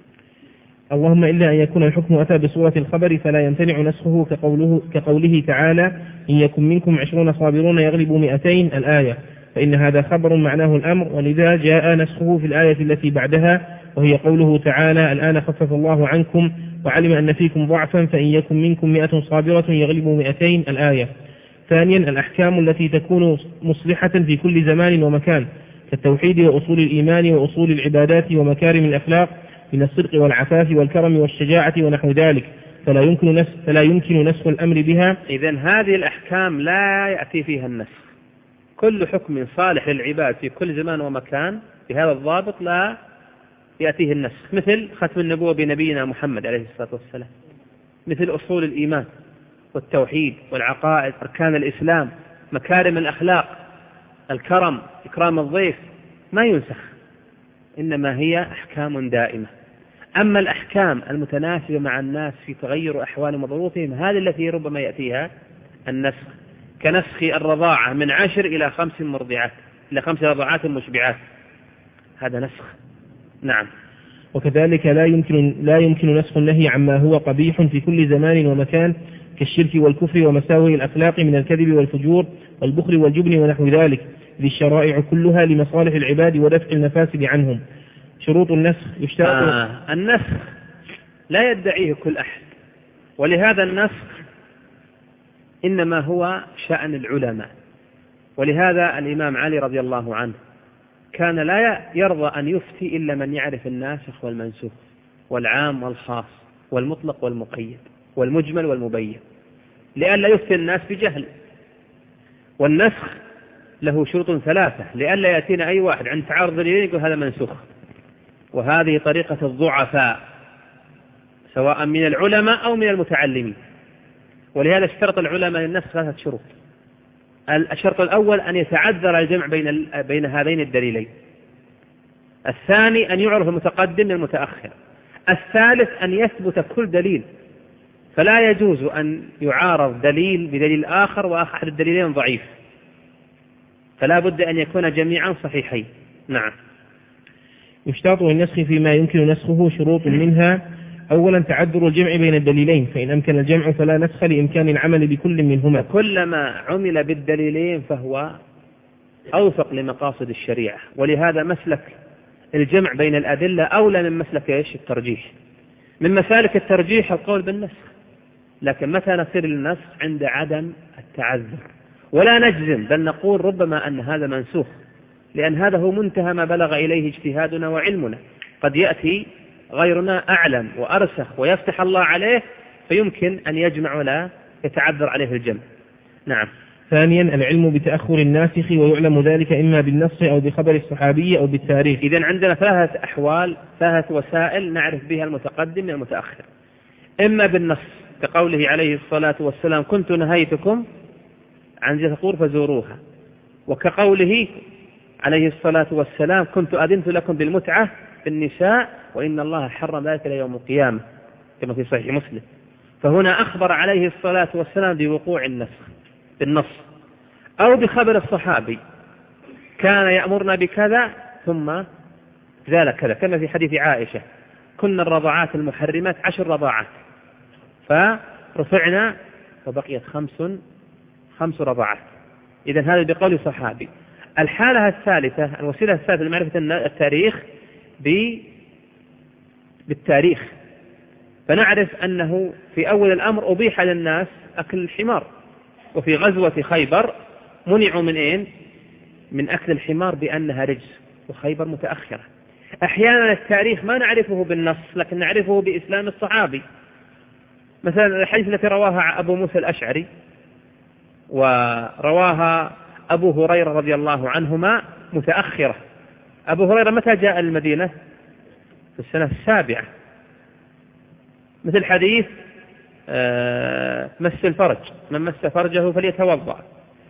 اللهم إلا أن يكون الحكم أتى بصورة الخبر فلا يمتنع نسخه، كقوله, كقوله تعالى إن يكن منكم عشرون صابرون يغلبوا مئتين الآية، فإن هذا خبر معناه الأمر، ولذا جاء نسخه في الآية التي بعدها وهي قوله تعالى الآن خفف الله عنكم وعلم أن فيكم ضعفا فإن يكن منكم مئة صابرة يغلبوا مئتين الآية. ثانيا الأحكام التي تكون مصلحة في كل زمان ومكان، كالتوحيد وأصول الإيمان وأصول العبادات ومكارم الأخلاق من الصدق والعفاف والكرم والشجاعة ونحو ذلك، فلا يمكن نسخ, فلا يمكن نسخ الأمر بها. إذن هذه الأحكام لا يأتي فيها النسخ، كل حكم صالح للعباد في كل زمان ومكان بهذا الضابط لا يأتيه النسخ، مثل ختم النبوة بنبينا محمد عليه الصلاة والسلام، مثل أصول الإيمان والتوحيد والعقائد، أركان الإسلام، مكارم الأخلاق، الكرم، إكرام الضيف، ما ينسخ، إنما هي أحكام دائمة. أما الأحكام المتناسبة مع الناس في تغير أحوال وظروفهم هذه التي ربما يأتيها النسخ، كنسخ الرضاعة من عشر إلى خمس مرضعات إلى خمس رضعات مشبعات، هذا نسخ. نعم. وكذلك لا يمكن لا يمكن نسخ النهي عما هو قبيح في كل زمان ومكان، كالشرك والكفر ومساوئ الأخلاق من الكذب والفجور والبخل والجبن ونحو ذلك، ذي الشرائع كلها لمصالح العباد ودفع المفاسد عنهم. شروط النسخ يشترط. آه النسخ لا يدعيه كل أحد، ولهذا النسخ إنما هو شأن العلماء، ولهذا الإمام علي رضي الله عنه كان لا يرضى أن يفتي إلا من يعرف الناسخ والمنسوخ والعام والخاص والمطلق والمقيد والمجمل والمبين، لئلا يفتي الناس بجهل. والنسخ له شروط ثلاثة، لئلا يأتينا أي واحد عند تعارض دليلين يقول هذا منسوخ، وهذه طريقة الضعفاء سواء من العلماء أو من المتعلمين. ولهذا اشترط العلماء للنسخ ثلاثة شروط. الشرط الأول أن يتعذر الجمع بين بين هذين الدليلين. الثاني أن يعرف المتقدم من المتأخر. الثالث أن يثبت كل دليل، فلا يجوز أن يعارض دليل بدليل آخر وأحد الدليلين ضعيف، فلا بد أن يكون جميعا صحيحين. نعم. يشترط للنسخ فيما يمكن نسخه شروط منها: أولا تعذر الجمع بين الدليلين، فإن أمكن الجمع فلا نسخ لإمكان العمل بكل منهما. كلما عمل بالدليلين فهو أوفق لمقاصد الشريعة، ولهذا مسلك الجمع بين الأدلة أولى من مسلك إيش؟ الترجيح. من مسالك الترجيح القول بالنسخ، لكن متى نصير للنسخ؟ عند عدم التعذر، ولا نجزم بل نقول ربما أن هذا منسوخ، لأن هذا هو منتهى ما بلغ إليه اجتهادنا وعلمنا. قد يأتي غيرنا أعلم وأرسخ ويفتح الله عليه فيمكن أن يجمع ولا يتعذر عليه الجمع. نعم. ثانيا العلم بتأخر الناسخ، ويعلم ذلك إما بالنص أو بخبر الصحابي أو بالتاريخ. إذن عندنا ثلاثة أحوال، ثلاثة وسائل نعرف بها المتقدم من المتأخر: إما بالنص كقوله عليه الصلاة والسلام: كنت نهيتكم عن ذكور فزوروها، وكقوله عليه الصلاة والسلام: كنت أذنت لكم بالمتعة في النساء وإن الله حرم ذلك ليوم القيامة، كما في صحيح مسلم. فهنا أخبر عليه الصلاة والسلام بوقوع النسخ بالنص، أو بخبر الصحابي: كان يأمرنا بكذا ثم زال كذا، كما في حديث عائشة: كنا الرضاعات المحرمات عشر رضاعات فرفعنا فبقيت خمس خمس رضاعات. إذن هذا بقول صحابي. الحالة الثالثة، الوسيلة الثالثة لمعرفة التاريخ بالتاريخ، فنعرف أنه في أول الأمر أبيح للناس أكل الحمار، وفي غزوة خيبر منعوا من إيه؟ من أكل الحمار بأنها رجس، وخيبر متأخرة. أحيانا التاريخ ما نعرفه بالنص لكن نعرفه بإسلام الصحابي. مثلا الحديث التي رواها أبو موسى الأشعري ورواها أبو هريرة رضي الله عنهما متأخرة. أبو هريرة متى جاء المدينة؟ في السنة السابعة، مثل حديث آه مس الفرج: من مس فرجه فليتوضأ.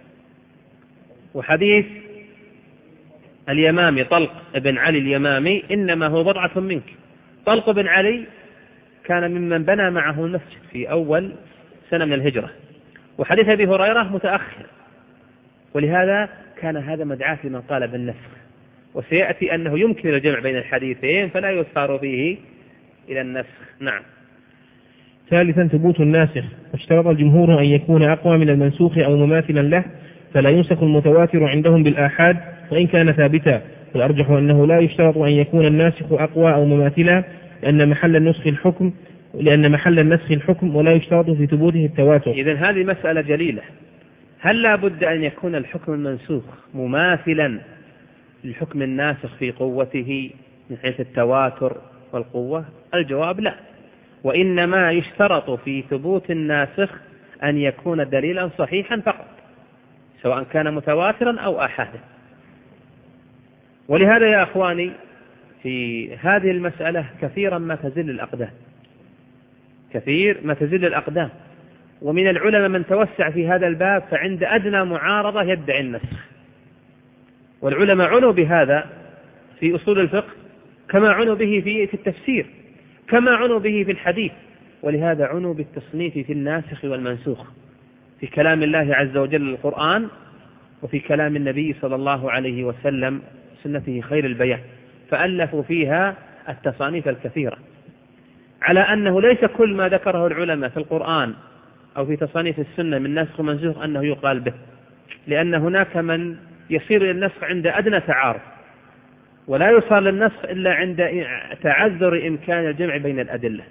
وحديث اليمامي طلق بن علي اليمامي: إنما هو بضعة منك. طلق بن علي كان ممن بنى معه المسجد في أول سنة من الهجرة. وحديث أبي هريرة متأخر، ولهذا كان هذا مدعاة لمن قال بالنسخ. وسيأتي أنه يمكن الجمع بين الحديثين فلا يسار فيه إلى النسخ. نعم. ثالثا ثبوت الناسخ، واشترط الجمهور أن يكون أقوى من المنسوخ أو مماثلا له، فلا ينسخ المتواتر عندهم بالآحاد وإن كان ثابتا، والأرجح أنه لا يشترط أن يكون الناسخ أقوى أو مماثلا، لأن محل النسخ الحكم لأن محل النسخ الحكم ولا يشترط في ثبوته التواتر. إذن هذه مسألة جليلة: هل لا بد أن يكون الحكم المنسوخ مماثلا للحكم الناسخ في قوته من حيث التواتر والقوة؟ الجواب لا، وإنما يشترط في ثبوت الناسخ أن يكون دليلا صحيحا فقط، سواء كان متواترا أو آحادا. ولهذا يا أخواني في هذه المسألة كثيرا ما تزل الأقدام، كثير ما تزل الأقدام، ومن العلماء من توسع في هذا الباب فعند أدنى معارضة يدعي النسخ. والعلماء عنوا بهذا في أصول الفقه كما عنوا به في التفسير، كما عنوا به في الحديث. ولهذا عنوا بالتصنيف في الناسخ والمنسوخ في كلام الله عز وجل القرآن، وفي كلام النبي صلى الله عليه وسلم سنته خير البيان، فألفوا فيها التصانيف الكثيرة، على أنه ليس كل ما ذكره العلماء في القرآن أو في تصانيف السنة من نسخ ومنسوخ أنه يقال به، لأن هناك من يصير للنسخ عند أدنى تعارض، ولا يوصل للنسخ إلا عند تعذر إمكان الجمع بين الأدلة.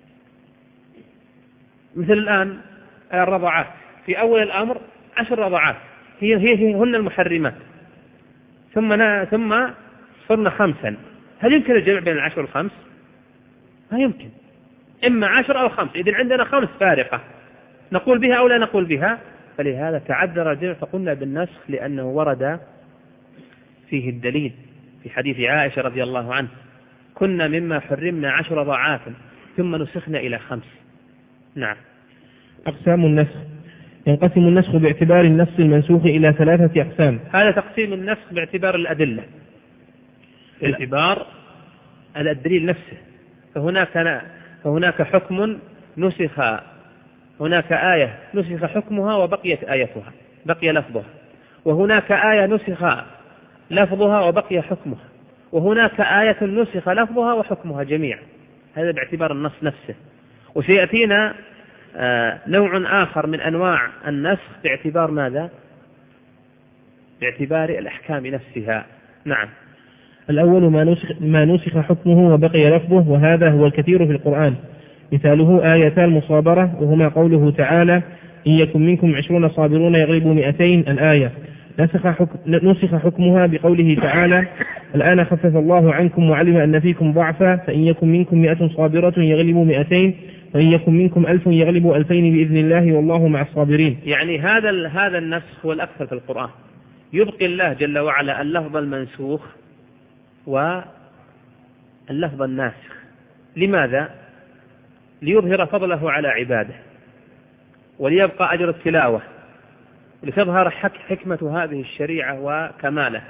مثل الآن الرضاعات، في أول الأمر عشر رضاعات هي هي هن المحرمات، ثم ثم صرنا خمسا. هل يمكن الجمع بين العشر والخمس؟ ما يمكن، إما عشر أو خمس. إذن عندنا خمس فارقة نقول بها أو لا نقول بها، فلهذا تعذر الجمع فقلنا بالنسخ، لأنه ورد فيه الدليل في حديث عائشة رضي الله عنه: كنا مما حرمنا عشر رضاعات ثم نسخنا إلى خمس. نعم. أقسام النسخ: ينقسم النسخ باعتبار النص المنسوخ إلى ثلاثة أقسام. هذا تقسيم النسخ باعتبار الأدلة، باعتبار الدليل نفسه. فهناك فهناك حكم نسخ، هناك آية نسخ حكمها وبقيت آيتها، بقي لفظها، وهناك آية نسخ لفظها وبقي حكمها، وهناك آية نسخ لفظها وحكمها جميعا. هذا باعتبار النص نفسه. وسيأتينا نوع آخر من أنواع النسخ باعتبار ماذا؟ باعتبار الأحكام نفسها. نعم. الأول ما نسخ, ما نسخ حكمه وبقي لفظه، وهذا هو الكثير في القرآن. مثاله آيتا المصابرة، وهما قوله تعالى إن يكن منكم عشرون صابرون يغلبوا مئتين الآية. نسخ, حكم نسخ حكمها بقوله تعالى الآن خفف الله عنكم وعلم أن فيكم ضعفا فإن يكن منكم مئة صابرة يغلبوا مئتين وإن يكن منكم ألف يغلبوا ألفين بإذن الله والله مع الصابرين. يعني هذا هذا النسخ هو الأكثر في القرآن. يبقي الله جل وعلا اللفظ المنسوخ واللفظ الناسخ. لماذا؟ ليظهر فضله على عباده، وليبقى أجر التلاوة، ولتظهر حكمة هذه الشريعة وكمالها.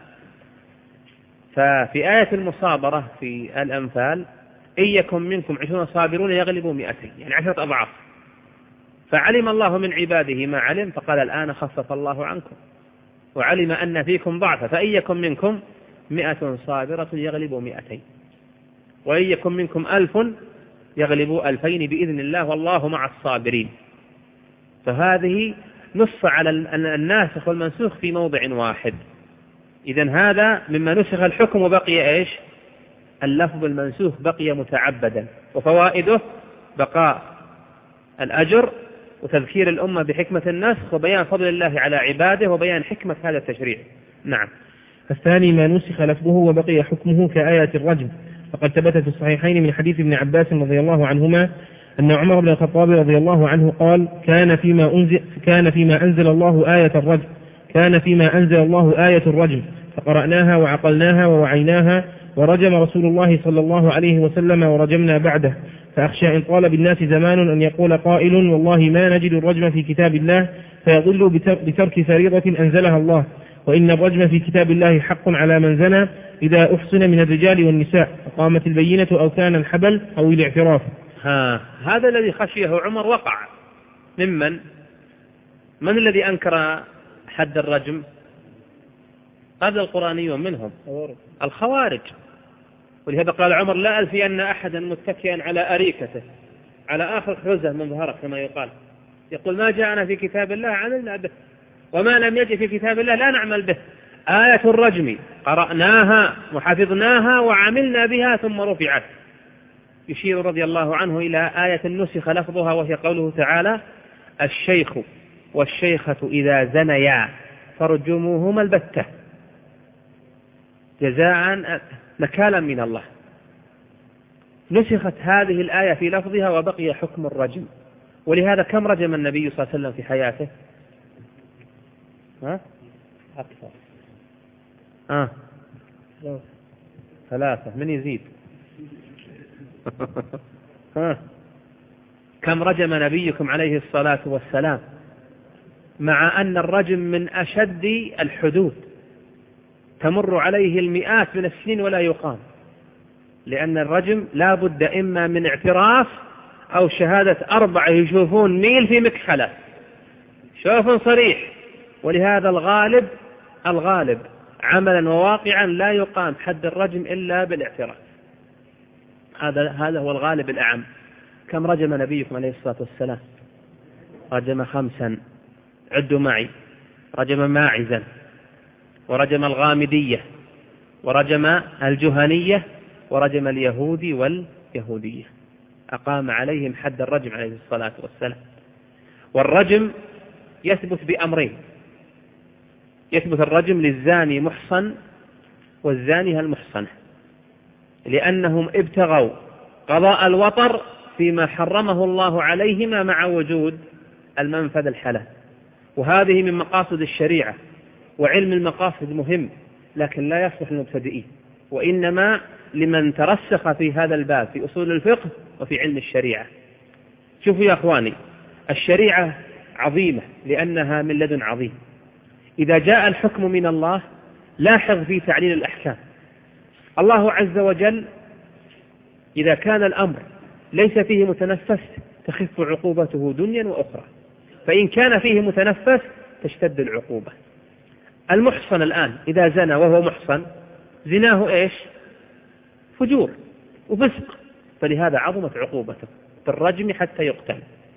ففي آية المصابرة في الأنفال إن يكن منكم عشرون صابرون يغلبوا مئتين، يعني عشرة أضعاف. فعلم الله من عباده ما علم، فقال الآن خفف الله عنكم وعلم أن فيكم ضعفا فإن يكن منكم مئة صابرة يغلبوا مئتين وإن يكن منكم ألف يغلبوا ألفين بإذن الله والله مع الصابرين. فهذه نص على الناسخ والمنسوخ في موضع واحد. إذن هذا مما نسخ الحكم وبقي إيش؟ اللفظ المنسوخ بقي متعبدا، وفوائده بقاء الأجر وتذكير الأمة بحكمة النسخ وبيان فضل الله على عباده وبيان حكمة هذا التشريع. نعم. الثاني ما نسخ لفظه وبقي حكمه كآية الرجم، فقد ثبت في الصحيحين من حديث ابن عباس رضي الله عنهما أن عمر بن الخطاب رضي الله عنه قال كان فيما أنزل, كان فيما أنزل الله آية الرجم كان فيما أنزل الله آية الرجم فقرأناها وعقلناها ووعيناها ورجم رسول الله صلى الله عليه وسلم ورجمنا بعده، فأخشى إن طال بالناس زمان أن يقول قائل والله ما نجد الرجم في كتاب الله فيضل بترك فريضة أنزلها الله، وإن الرجم في كتاب الله حق على من زنى إذا أحسن من الرجال والنساء فقامت البينة أو كان الحبل أو الاعتراف. ها هذا الذي خشيه عمر وقع. ممن من الذي أنكر حد الرجم؟ هذا القرآنيون منهم الخوارج. ولهذا قال عمر لا ألفي أن أحدا متكئا على أريكته على آخر خرزة من ظهره كما يقال، يقول ما جاءنا في كتاب الله عملنا به وما لم يجي في كتاب الله لا نعمل به. آية الرجم قرأناها وحفظناها وعملنا بها ثم رفعت. يشير رضي الله عنه إلى آية نسخ لفظها وهي قوله تعالى الشيخ والشيخة إذا زنيا فرجموهما البتة جزاء نكالا من الله. نسخت هذه الآية في لفظها وبقي حكم الرجم. ولهذا كم رجم النبي صلى الله عليه وسلم في حياته؟ ها؟ أكثر. آه. ثلاثة. من يزيد؟ ها؟ كم رجم نبيكم عليه الصلاة والسلام، مع أن الرجم من أشد الحدود تمر عليه المئات من السنين ولا يقام، لأن الرجم لا بد إما من اعتراف أو شهادة أربعة يشوفون ميل في مكحلة شوف صريح. ولهذا الغالب الغالب عملا وواقعا لا يقام حد الرجم إلا بالاعتراف. هذا هذا هو الغالب الأعم. كم رجم نبيكم عليه الصلاة والسلام؟ رجم خمسا، عدوا معي: رجم ماعزا، ورجم الغامدية، ورجم الجهنية، ورجم اليهودي واليهودية. أقام عليهم حد الرجم عليه الصلاة والسلام. والرجم يثبت بأمرين: يثبت الرجم للزاني محصن والزانية المحصنة، لأنهم ابتغوا قضاء الوطر فيما حرمه الله عليهما مع وجود المنفذ الحلال. وهذه من مقاصد الشريعة، وعلم المقاصد مهم لكن لا يصلح للمبتدئين، وإنما لمن ترسخ في هذا الباب في أصول الفقه وفي علم الشريعة. شوفوا يا أخواني، الشريعة عظيمة لأنها من لدن عظيم. إذا جاء الحكم من الله لاحظ في تعليل الأحكام. الله عز وجل إذا كان الأمر ليس فيه متنفس تخف عقوبته دنيا وأخرى، فإن كان فيه متنفس تشتد العقوبة. المحصن الآن إذا زنى وهو محصن زناه إيش؟ فجور وفسق، فلهذا عظمت عقوبته بالرجم حتى يقتل.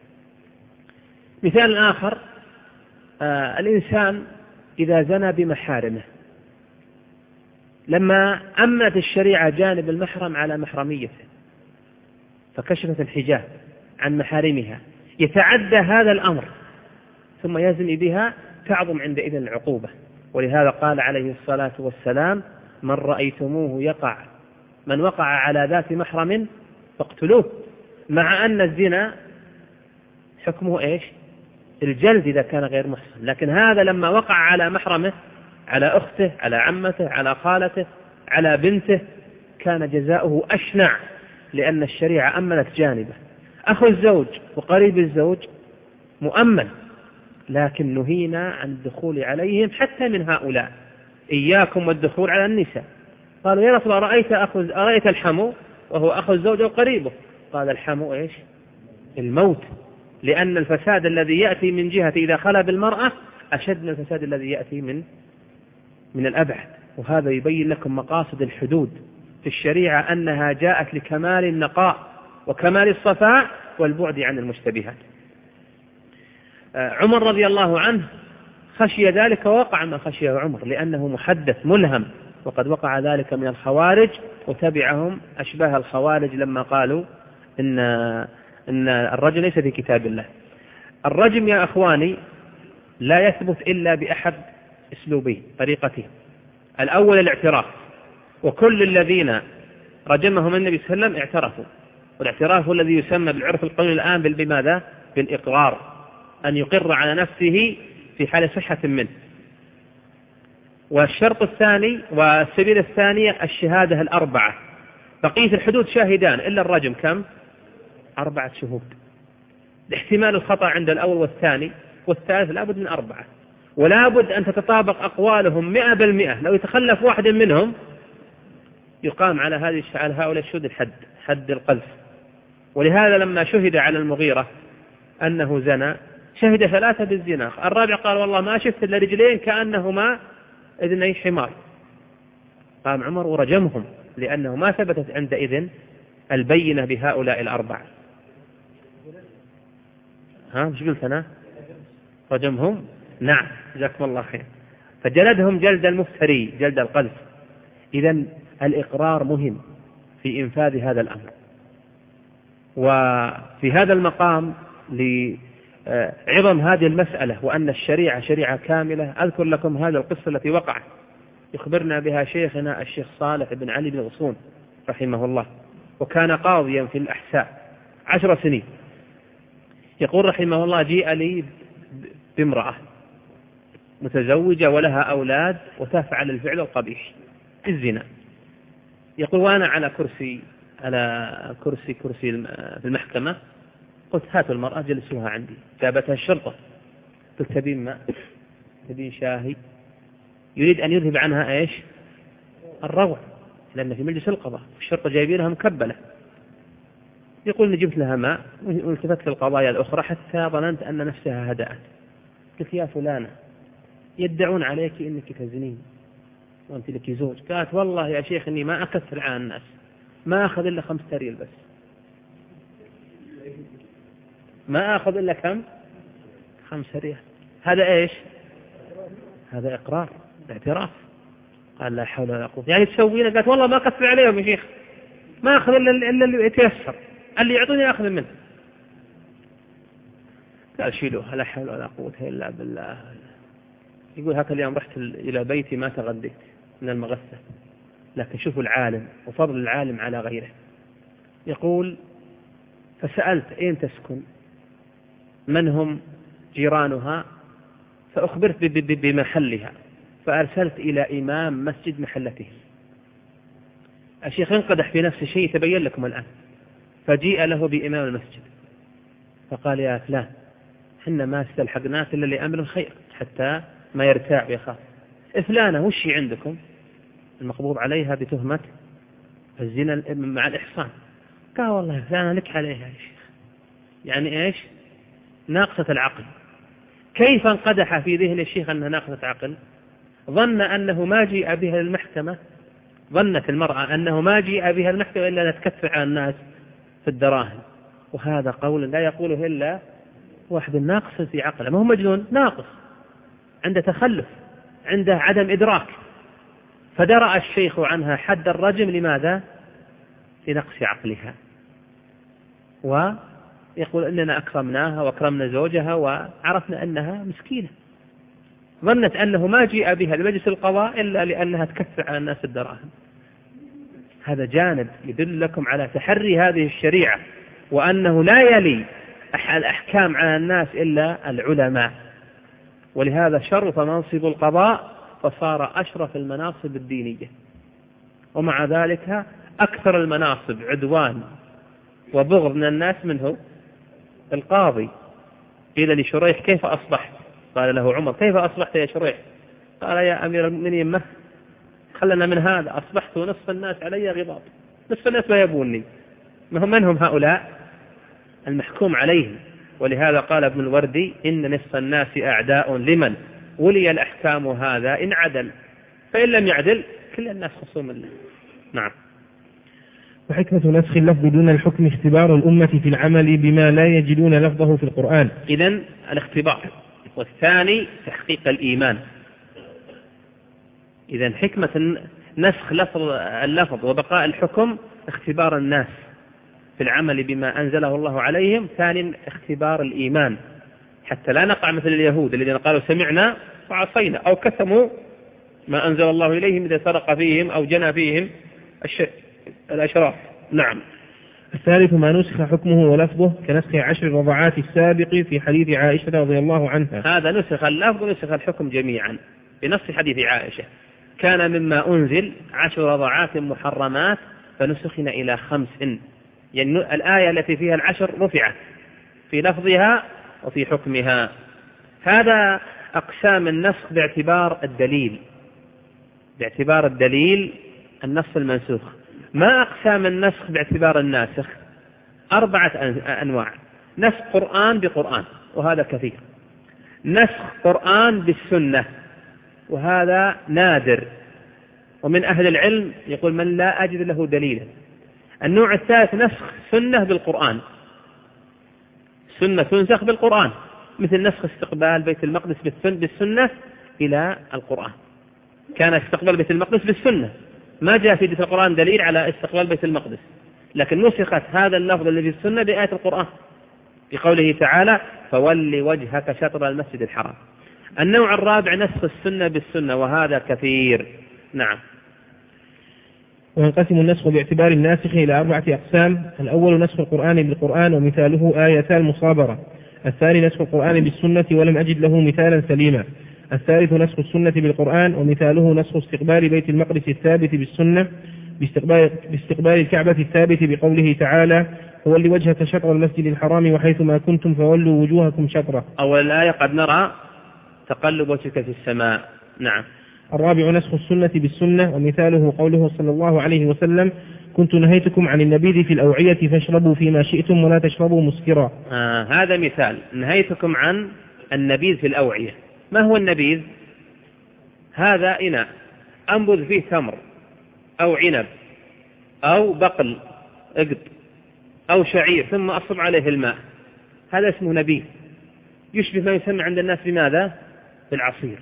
مثال آخر، آه الإنسان إذا زنى بمحارمه، لما أمنت الشريعة جانب المحرم على محرميته فكشفت الحجاب عن محارمها، يتعدى هذا الأمر ثم يزني بها، تعظم عندئذ العقوبة. ولهذا قال عليه الصلاة والسلام: من رأيتموه يقع من وقع على ذات محرم فاقتلوه، مع أن الزنا حكمه إيش؟ الجلد إذا كان غير محصن، لكن هذا لما وقع على محرمه، على أخته، على عمته، على خالته، على بنته، كان جزاؤه أشنع، لأن الشريعة أمنت جانبه. أخو الزوج وقريب الزوج مؤمن، لكن نهينا عن الدخول عليهم حتى من هؤلاء، إياكم والدخول على النساء. قالوا: يا رسول الله، رأيت, أخو رأيت الحمو وهو أخو الزوج وقريبه؟ قال: الحمو إيش؟ الموت، لأن الفساد الذي يأتي من جهة إذا خلا بالمرأة أشد من الفساد الذي يأتي من من الأبعد. وهذا يبين لكم مقاصد الحدود في الشريعة، أنها جاءت لكمال النقاء وكمال الصفاء والبعد عن المشتبهات. عمر رضي الله عنه خشي ذلك ووقع ما خشيه عمر، لأنه محدث ملهم، وقد وقع ذلك من الخوارج وتبعهم أشباه الخوارج لما قالوا إن, إن الرجل ليس في كتاب الله. الرجم يا أخواني لا يثبت إلا بأحد أسلوبين طريقتين. الأول الاعتراف، وكل الذين رجمهم النبي صلى الله عليه وسلم اعترفوا، والاعتراف هو الذي يسمى بالعرف القانوني الآن بماذا؟ بالإقرار، أن يقر على نفسه في حال صحة منه. والشرط الثاني والسبيل الثانية الشهادة الأربعة. بقية الحدود شاهدان، إلا الرجم كم؟ أربعة شهود. احتمال الخطأ عند الأول والثاني والثالث لابد من أربعة، ولا بد أن تتطابق أقوالهم مئة بالمئة. لو يتخلف واحد منهم يقام على هذه على هؤلاء الشهود الحد، حد القذف. ولهذا لما شهد على المغيرة أنه زنى شهد ثلاثة بالزنا، الرابع قال: والله ما شفت إلا رجلين كأنهما إذني حمار. قام عمر ورجمهم، لأنه ما ثبتت عندئذ البينة بهؤلاء الأربعة. ها مش قلت أنا رجمهم؟ نعم، جزاكم الله خير. فجلدهم جلد المفتري، جلد القذف. إذن الإقرار مهم في إنفاذ هذا الأمر. وفي هذا المقام لعظم هذه المسألة وأن الشريعة شريعة كاملة، أذكر لكم هذا القصة التي وقعت يخبرنا بها شيخنا الشيخ صالح بن علي بن غصون رحمه الله، وكان قاضيا في الأحساء عشر سنين. يقول رحمه الله: جيء لي بامرأة متزوجة ولها أولاد وتفعل الفعل القبيح الزنا. يقول: وأنا على كرسي على كرسي كرسي في المحكمة، قلت: هاتوا المرأة جلسوها عندي. جابتها الشرطة، قلت: تبين ماء؟ تبين شاهي؟ يريد أن يذهب عنها إيش؟ الروع، لأن في مجلس القضاء الشرطة جايبينها مكبلة. يقول: نجبت لها ماء والتفت للقضايا الأخرى حتى ظننت أن نفسها هدأت. قلت: يا فلانة، يدعون عليك إنك تزنين وأنت لك زوج. قالت: والله يا شيخ إني ما أكثر على الناس، ما أخذ إلا خمسة ريال بس، ما أخذ إلا كم؟ خمسة ريال. هذا إيش؟ هذا إقرار، اعتراف. قال: لا حول ولا قوة. يعني تسوينا؟ قالت: والله ما أكثر عليهم يا شيخ، ما أخذ إلا اللي يتيسر، اللي يعطوني أخذ منه. قال: شيلوها، لا حول ولا قوة إلا بالله. يقول: هكذا اليوم رحت إلى بيتي ما تغديت من المغثة. لكن شوفوا العالم وفضل العالم على غيره. يقول: فسألت: أين تسكن؟ من هم جيرانها؟ فأخبرت بمحلها، فأرسلت إلى إمام مسجد محلتهم. الشيخ انقدح في نفس الشيء تبين لكم الآن. فجيء له بإمام المسجد فقال: يا فلان، حنا ما استلحقناك إلا لأمر خير حتى ما يرتاع ويخاف. فلانة وش عندكم؟ المقبوض عليها بتهمة الزنا مع الإحصان. قال والله أنا لك عليها يا شيخ. يعني إيش؟ ناقصة العقل. كيف انقدح في ذهن الشيخ أنها ناقصة عقل؟ ظن أنه ما جيء بها المحكمة، ظنت المرأة أنه ما جيء بها المحكمة إلا نتكفع على الناس في الدراهم، وهذا قول لا يقوله إلا واحد ناقص في عقله، ما هو مجنون، ناقص، عنده تخلف، عنده عدم إدراك. فدرأ الشيخ عنها حد الرجم. لماذا؟ لنقص عقلها. ويقول إننا أكرمناها وأكرمنا زوجها وعرفنا أنها مسكينة، ظنت أنه ما جيء بها لمجلس القضاء إلا لأنها تكفع على الناس الدراهم. هذا جانب يدل لكم على تحري هذه الشريعة، وأنه لا يلي الأحكام على الناس إلا العلماء. ولهذا شرف منصب القضاء فصار أشرف المناصب الدينية، ومع ذلك أكثر المناصب عدوان وبغض من الناس منه القاضي. قيل لشريح كيف أصبحت؟ قال له عمر كيف أصبحت يا شريح؟ قال يا أمير المؤمنين مه خلنا من هذا، أصبحت ونصف الناس علي غضاب، نصف الناس لا يبوني. من هم هؤلاء؟ المحكوم عليهم. ولهذا قال ابن الوردي إن نصف الناس أعداء لمن ولي الأحكام هذا إن عدل، فإن لم يعدل كل الناس خصوم له. نعم. وحكمة نسخ اللفظ دون الحكم اختبار الأمة في العمل بما لا يجدون لفظه في القرآن. إذن الاختبار. والثاني تحقيق الإيمان. إذن حكمة نسخ لفظ اللفظ وبقاء الحكم اختبار الناس في العمل بما أنزله الله عليهم. ثاني اختبار الإيمان، حتى لا نقع مثل اليهود الذين قالوا سمعنا وعصينا، أو كتموا ما أنزل الله إليهم إذا سرق فيهم أو جنى فيهم الأشراف. نعم. الثالث ما نسخ حكمه ولفظه كنسخ عشر الرضعات السابق في حديث عائشة رضي الله عنها. هذا نسخ اللفظ ونسخ الحكم جميعا بنص حديث عائشة. كان مما أنزل عشر رضعات محرمات فنسخنا إلى خمس. يعني الآية التي فيها العشر رفعت في لفظها وفي حكمها. هذا أقسام النسخ باعتبار الدليل، باعتبار الدليل النص المنسوخ. ما أقسام النسخ باعتبار الناسخ؟ أربعة أنواع. نسخ قرآن بقرآن وهذا كثير، نسخ قرآن بالسنة وهذا نادر، ومن أهل العلم يقول من لا أجد له دليلا. النوع الثالث نسخ سنة بالقرآن، سنة تنسخ بالقرآن، مثل نسخ استقبال بيت المقدس بالسنة إلى القرآن. كان استقبال بيت المقدس بالسنة، ما جاء في القرآن دليل على استقبال بيت المقدس، لكن نسخت هذا اللفظ الذي في السنة بآية القرآن بقوله تعالى فولي وجهك شطر المسجد الحرام. النوع الرابع نسخ السنة بالسنة وهذا كثير. نعم. وينقسم النسخ باعتبار الناسخ إلى أربعة أقسام. الأول نسخ القرآن بالقرآن ومثاله آية المصابرة. الثاني نسخ القرآن بالسنة ولم أجد له مثالا سليما. الثالث نسخ السنة بالقرآن ومثاله نسخ استقبال بيت المقدس الثابت بالسنة باستقبال, باستقبال الكعبة الثابت بقوله تعالى فولي وجهك شطر المسجد الحرام وحيث ما كنتم فولوا وجوهكم شطره. أول الآية قد نرى تقلب وجهك في السماء. نعم. الرابع نسخ السنة بالسنة ومثاله قوله صلى الله عليه وسلم كنت نهيتكم عن النبيذ في الأوعية فاشربوا فيما شئتم ولا تشربوا مسكرا. آه هذا مثال. نهيتكم عن النبيذ في الأوعية. ما هو النبيذ؟ هذا إناء أنبذ فيه تمر أو عنب أو بقل اقط أو شعير ثم أصب عليه الماء، هذا اسمه نبيذ، يشبه ما يسمى عند الناس بماذا؟ بالعصير.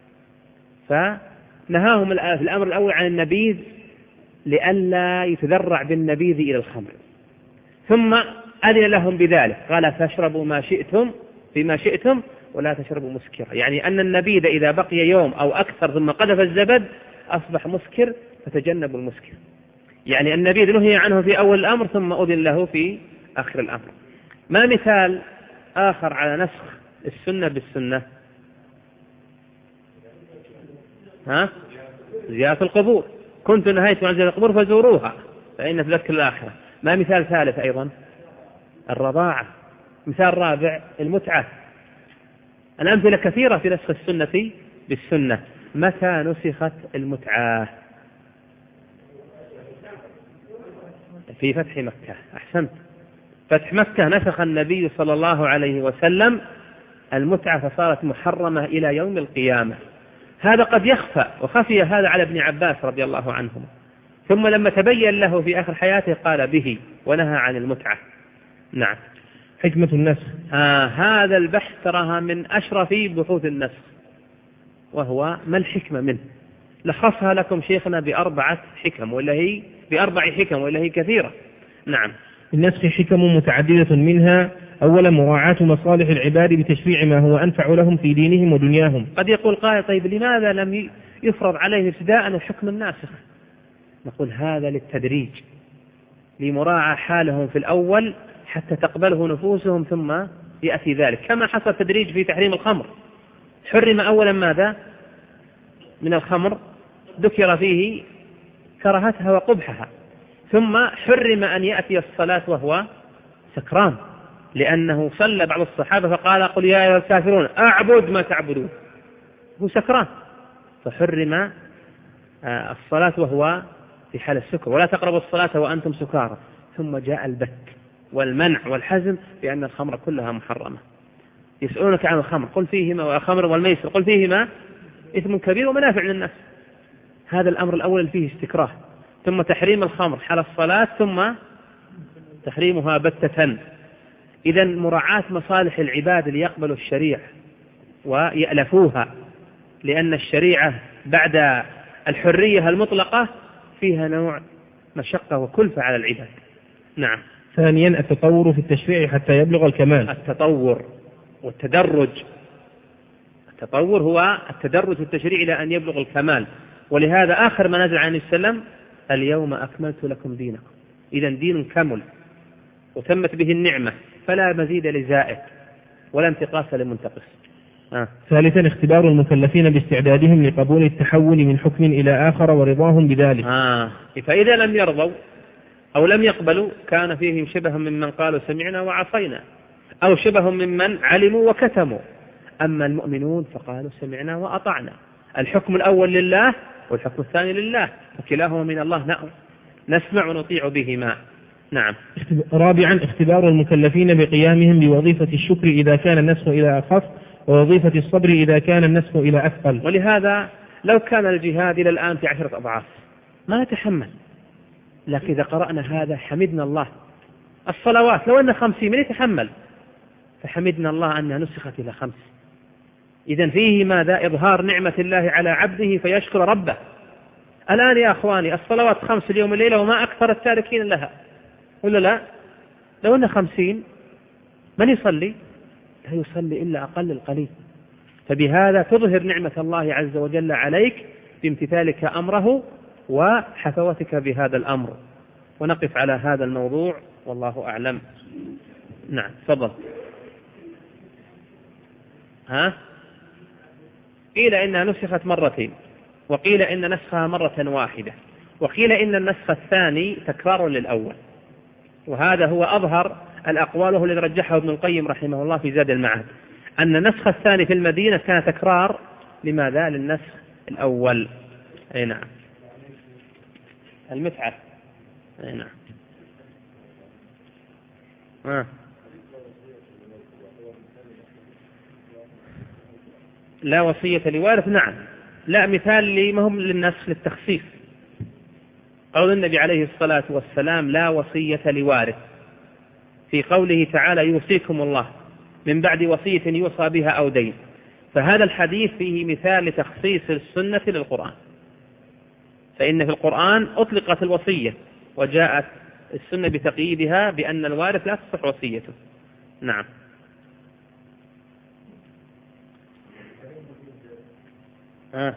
فنهاهم في الأمر الأول عن النبيذ لئلا يتذرع بالنبيذ إلى الخمر، ثم أذن لهم بذلك قال فاشربوا ما شئتم فيما شئتم ولا تشربوا مسكرا. يعني أن النبيذ إذا بقي يوم أو أكثر ثم قذف الزبد أصبح مسكر فتجنبوا المسكر. يعني النبيذ نهي عنه في أول الأمر ثم أذن له في آخر الأمر. ما مثال آخر على نسخ السنة بالسنة؟ ها؟ زيارة القبور. كنت نهيت عن زيارة القبور فزوروها فإن تذكر الآخرة. ما مثال ثالث أيضا؟ الرضاعة. مثال رابع المتعة. الأمثلة كثيرة في نسخ السنة بالسنة. متى نسخت المتعة؟ في فتح مكة. أحسنت. فتح مكة نسخ النبي صلى الله عليه وسلم المتعة فصارت محرمة إلى يوم القيامة. هذا قد يخفى، وخفي هذا على ابن عباس رضي الله عنهما، ثم لما تبين له في آخر حياته قال به ونهى عن المتعة. نعم. حكمة النسخ. آه هذا البحث تراها من أشرف بحوث النسخ، وهو ما الحكمة منه. لخصها لكم شيخنا بأربعة حكم، ولا هي بأربع حكم، ولا هي كثيرة. نعم. النسخ حكم متعددة، منها أولا مراعاة مصالح العباد بتشريع ما هو أنفع لهم في دينهم ودنياهم. قد يقول قائل طيب لماذا لم يفرض عليه ابتداء الحكم الناسخ؟ نقول هذا للتدريج، لمراعاة حالهم في الأول حتى تقبله نفوسهم ثم يأتي ذلك، كما حصل تدريج في تحريم الخمر. حرم أولا ماذا من الخمر؟ ذكر فيه كراهتها وقبحها، ثم حرم أن يأتي الصلاة وهو سكران، لأنه صلى بعض الصحابة فقال قل يا أيها الكافرون أعبد ما تعبدون، هو سكران، فحرم الصلاة وهو في حال السكر، ولا تقربوا الصلاة وأنتم سكارى. ثم جاء البت والمنع والحزم بأن الخمر كلها محرمة. يسألونك عن الخمر قل فيهما، والخمر والميسر قل فيهما إثم كبير ومنافع للناس. هذا الأمر الأول فيه استكراه، ثم تحريم الخمر حال الصلاة، ثم تحريمها بتة. إذا مراعاة مصالح العباد ليقبلوا الشريعة ويألفوها، لأن الشريعة بعد الحرية المطلقة فيها نوع مشقة وكلفة على العباد. نعم. ثانيا التطور في التشريع حتى يبلغ الكمال. التطور والتدرج. التطور هو التدرج في التشريع إلى أن يبلغ الكمال، ولهذا آخر ما نزل عن السلام اليوم أكملت لكم دينكم. إذا دين كمل وتمت به النعمة، فلا مزيد لزائد ولا انتقاص لمنتقص. آه. ثالثا اختبار المكلفين باستعدادهم لقبول التحول من حكم إلى آخر ورضاهم بذلك. آه. فإذا لم يرضوا أو لم يقبلوا كان فيهم شبه ممن قالوا سمعنا وعصينا، أو شبه ممن علموا وكتموا. أما المؤمنون فقالوا سمعنا وأطعنا. الحكم الأول لله والحكم الثاني لله، وكلاهما من الله، نسمع ونطيع بهما. نعم. رابعا اختبار المكلفين بقيامهم بوظيفة الشكر إذا كان النسخ إلى أخف، ووظيفة الصبر إذا كان النسخ إلى أثقل. ولهذا لو كان الجهاد إلى الآن في عشرة أضعاف ما نتحمل، لكن إذا قرأنا هذا حمدنا الله. الصلوات لو أن خمسين من يتحمل، فحمدنا الله أنها نسخت إلى خمس. إذن فيه ماذا؟ إظهار نعمة الله على عبده فيشكر ربه. الآن يا أخواني الصلوات خمس اليوم الليلة وما أكثر التاركين لها، ولا لا؟ لو أن خمسين من يصلي؟ لا يصلي إلا أقل القليل. فبهذا تظهر نعمة الله عز وجل عليك بامتثالك أمره وحفوتك بهذا الأمر. ونقف على هذا الموضوع والله أعلم. نعم تفضل. ها؟ قيل إنها نسخت مرتين، وقيل إن نسخها مرة واحدة، وقيل إن النسخ الثاني تكرار للأول، وهذا هو أظهر الأقوال وهو الذي رجحه ابن القيم رحمه الله في زاد المعاد، أن النسخ الثاني في المدينة كان تكرار لماذا؟ للنسخ الأول. أي نعم. المتعة. أي نعم. آه. لا وصية لوارث. نعم. لا مثال لما هم للنسخ للتخصيص. قول النبي عليه الصلاة والسلام لا وصية لوارث، في قوله تعالى يوصيكم الله من بعد وصية يوصى بها أو دين. فهذا الحديث فيه مثال لتخصيص السنة للقرآن، فإن في القرآن أطلقت الوصية وجاءت السنة بتقييدها بأن الوارث لا تصح وصيته. نعم. آه.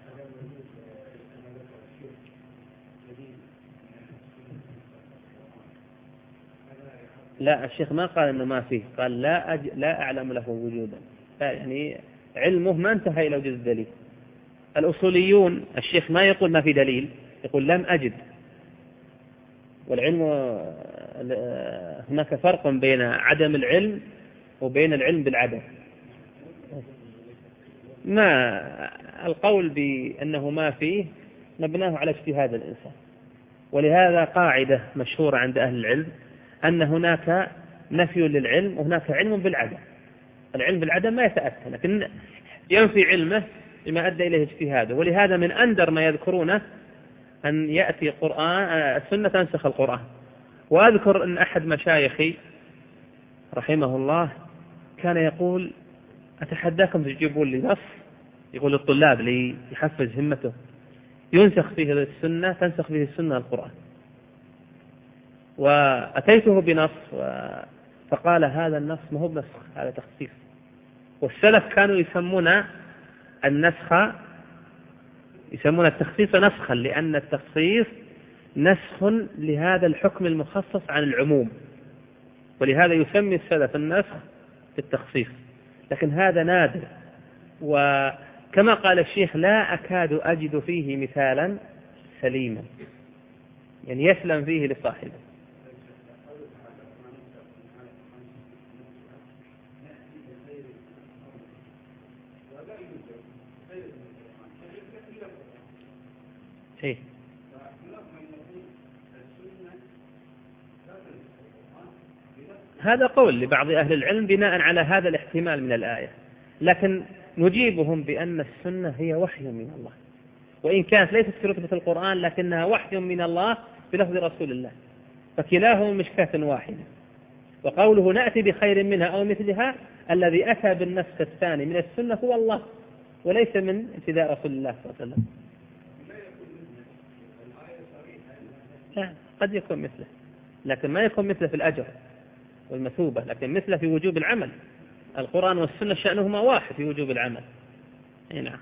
لا الشيخ ما قال إنه ما فيه، قال لا أج... لا أعلم له وجودا، يعني علمه ما انتهى إلى وجود الدليل. الأصوليون الشيخ ما يقول ما في دليل، يقول لم أجد. والعلم هناك فرق بين عدم العلم وبين العلم بالعدم. ما القول بأنه ما فيه مبناه على اجتهاد الإنسان، ولهذا قاعدة مشهورة عند أهل العلم أن هناك نفي للعلم وهناك علم بالعدم. العلم بالعدم ما يتأتى، لكن ينفي علمه بما أدى إليه اجتهاده. ولهذا من أندر ما يذكرونه أن يأتي قرآن السنة تنسخ القرآن. وأذكر أن أحد مشايخي رحمه الله كان يقول أتحداكم تجيبون لي نص، يقول الطلاب ليحفز همته، ينسخ فيه السنة تنسخ فيه السنة القرآن. وأتيته بنص فقال هذا النص ما هو بنسخ، هذا تخصيص. والسلف كانوا يسمون النسخ يسمون التخصيص نسخا، لأن التخصيص نسخ لهذا الحكم المخصص عن العموم، ولهذا يسمي السلف النسخ بالتخصيص. لكن هذا نادر، وكما قال الشيخ لا أكاد أجد فيه مثالا سليما يعني يسلم فيه لصاحبه. إيه؟ هذا قول لبعض أهل العلم بناء على هذا الاحتمال من الآية، لكن نجيبهم بأن السنة هي وحي من الله، وإن كانت ليست في رتبة القرآن لكنها وحي من الله بلفظ رسول الله، فكلاهما مشكاة واحدة. وقوله نأتي بخير منها أو مثلها، الذي أتى بالنص الثاني من السنة هو الله وليس من ابتداء رسول الله صلى الله عليه وسلم. لا، قد يكون مثله لكن ما يكون مثله في الأجر والمثوبة، لكن مثله في وجوب العمل. القرآن والسنة شأنهما واحد في وجوب العمل. أي نعم.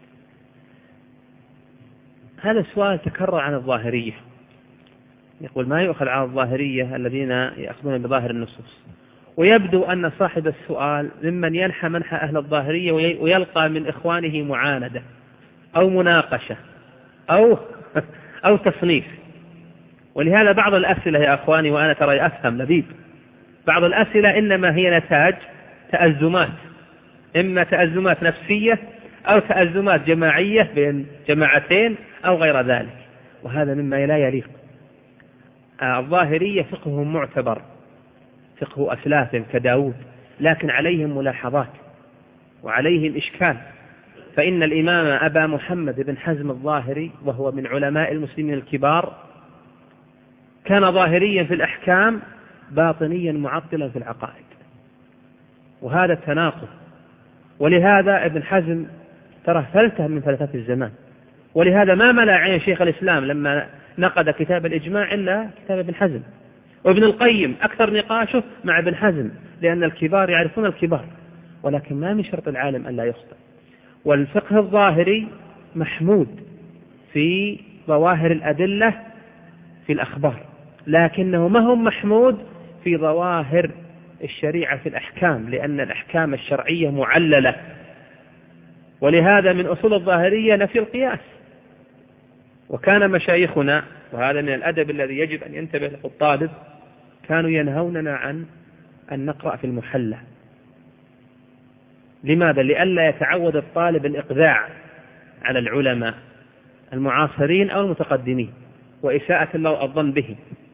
هذا السؤال تكرر عن الظاهرية، يقول ما يؤخذ على الظاهرية الذين يأخذون بظاهر النصوص، ويبدو أن صاحب السؤال ممن ينحى منحى أهل الظاهرية ويلقى من إخوانه معاندة أو مناقشة أو أو تصنيف. ولهذا بعض الأسئلة يا أخواني، وأنا ترى أفهم لبيب، بعض الأسئلة إنما هي نتاج تأزمات، إما تأزمات نفسية أو تأزمات جماعية بين جماعتين أو غير ذلك، وهذا مما لا يليق. الظاهرية فقههم معتبر، فقه أسلاف كداود، لكن عليهم ملاحظات وعليهم إشكال. فإن الإمام أبا محمد بن حزم الظاهري وهو من علماء المسلمين الكبار كان ظاهريا في الأحكام باطنيا معطلا في العقائد، وهذا التناقض. ولهذا ابن حزم ترى فلته من فلتات الزمان، ولهذا ما ملأ عين شيخ الإسلام لما نقد كتاب الإجماع إلا كتاب ابن حزم. وابن القيم أكثر نقاشه مع ابن حزم، لأن الكبار يعرفون الكبار، ولكن ما من شرط العالم أن لا يخطئ. والفقه الظاهري محمود في ظواهر الأدلة في الأخبار، لكنه ما هو محمود في ظواهر الشريعة في الأحكام، لأن الأحكام الشرعية معللة. ولهذا من أصول الظاهرية نفي القياس. وكان مشايخنا، وهذا من الأدب الذي يجب أن ينتبه له الطالب، كانوا ينهوننا عن أن نقرأ في المحلى. لماذا؟ لئلا يتعود الطالب الإقذاع على العلماء المعاصرين أو المتقدمين وإساءة الله الظن به.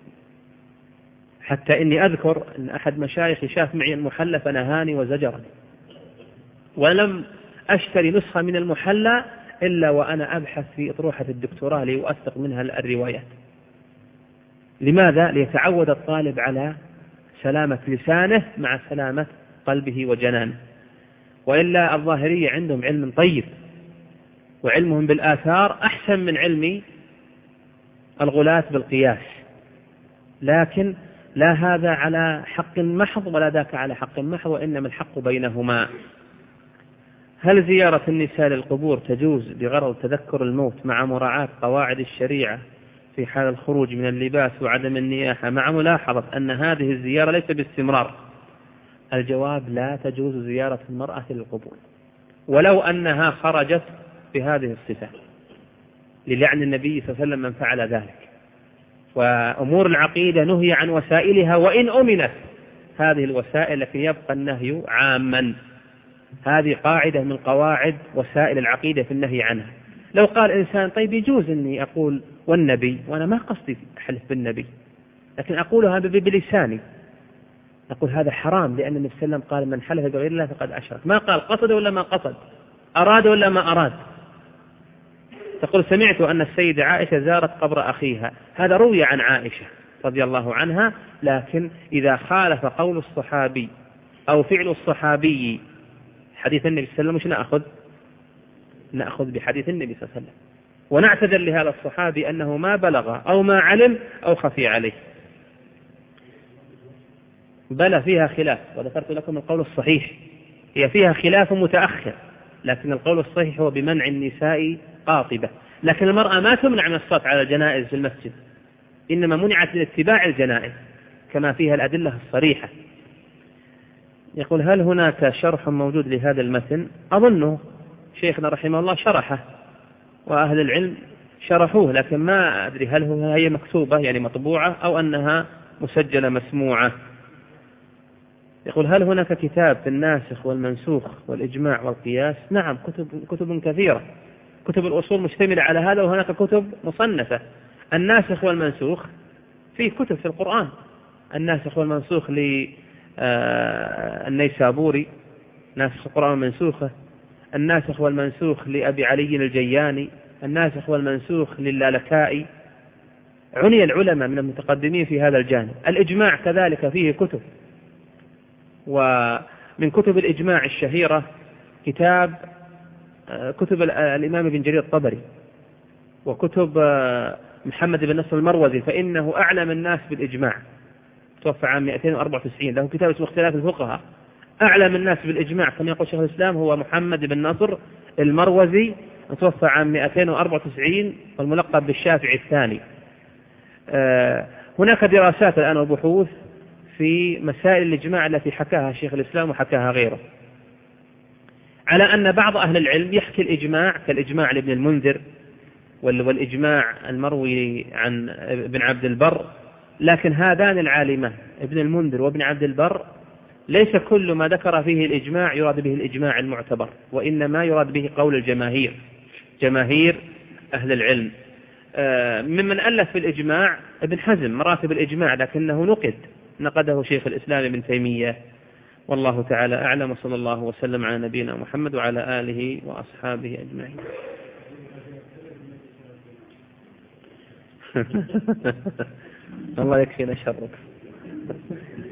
حتى إني أذكر أن أحد مشايخي شاف معي المحلى فنهاني وزجرني، ولم أشتري نسخة من المحلى إلا وأنا أبحث في أطروحة الدكتوراه لأوثق منها الروايات. لماذا؟ ليتعود الطالب على سلامة لسانه مع سلامة قلبه وجنانه. وإلا الظاهرية عندهم علم طيب، وعلمهم بالآثار أحسن من علم الغلاة بالقياس، لكن لا هذا على حق محض ولا ذاك على حق محض، وإنما الحق بينهما. هل زيارة النساء للقبور تجوز بغرض تذكر الموت مع مراعاة قواعد الشريعة في حال الخروج من اللباس وعدم النياحة، مع ملاحظة أن هذه الزيارة ليس باستمرار؟ الجواب: لا تجوز زيارة المرأة للقبور ولو أنها خرجت بهذه الصفة، للعن النبي صلى الله عليه وسلم من فعل ذلك. وأمور العقيدة نهي عن وسائلها وإن أمنت هذه الوسائل، لكن يبقى النهي عاما. هذه قاعدة من قواعد وسائل العقيدة في النهي عنها. لو قال إنسان طيب يجوز أني أقول والنبي وأنا ما قصدي أحلف بالنبي، لكن أقولها بلساني، نقول هذا حرام، لأن النبي صلى الله عليه وسلم قال من حلف بغير الله فقد أشرك. ما قال قصد ولا ما قصد، أراد ولا ما أراد. تقول سمعت أن السيدة عائشة زارت قبر أخيها، هذا روي عن عائشة رضي الله عنها، لكن إذا خالف قول الصحابي أو فعل الصحابي حديث النبي صلى الله عليه وسلم مش نأخذ نأخذ بحديث النبي صلى الله عليه وسلم، ونعتذر لهذا الصحابي أنه ما بلغ أو ما علم أو خفي عليه. بل فيها خلاف، وذكرت لكم القول الصحيح، هي فيها خلاف متأخر، لكن القول الصحيح هو بمنع النساء قاطبة، لكن المرأة ما تمنع من الصلاة على الجنائز في المسجد، إنما منعت من اتباع الجنائز كما فيها الأدلة الصريحة. يقول هل هناك شرح موجود لهذا المتن؟ أظنه شيخنا رحمه الله شرحه وأهل العلم شرحوه، لكن ما أدري هل هي مكتوبة يعني مطبوعة أو أنها مسجلة مسموعة. يقول هل هناك كتاب في الناسخ والمنسوخ والإجماع والقياس؟ نعم، كتب كتب كثيرة، كتب الأصول مشتملة على هذا، وهناك كتب مصنفة. الناسخ والمنسوخ في كتب في القرآن، الناسخ والمنسوخ للنيسابوري ناسخ القرآن والمنسوخه، الناسخ والمنسوخ لأبي علي الجياني، الناسخ والمنسوخ للالكائي، عني العلماء من المتقدمين في هذا الجانب. الإجماع كذلك فيه كتب، ومن كتب الإجماع الشهيرة كتاب كتب الإمام ابن جرير الطبري، وكتب محمد بن نصر المروزي، فإنه أعلم الناس بالإجماع، توفى عام مئتين وأربعة وتسعين، له كتاب اسمه اختلاف الفقهاء. أعلم الناس بالإجماع كما يقول شيخ الإسلام هو محمد بن نصر المروزي، توفى عام مئتين وأربعة وتسعين، والملقب بالشافعي الثاني. هناك دراسات الآن وبحوث في مسائل الإجماع التي حكاها شيخ الإسلام وحكاها غيره، على أن بعض أهل العلم يحكي الإجماع كالإجماع لابن المنذر والإجماع المروي عن ابن عبد البر، لكن هذان العالمان ابن المنذر وابن عبد البر ليس كل ما ذكر فيه الإجماع يراد به الإجماع المعتبر، وإنما يراد به قول الجماهير، جماهير أهل العلم. ممن ألف في الإجماع ابن حزم مراتب الإجماع، لكنه نقد نقده شيخ الإسلام ابن تيمية، والله تعالى أعلم، وصلى الله وسلم على نبينا محمد وعلى آله وأصحابه أجمعين. الله يكفينا شرك.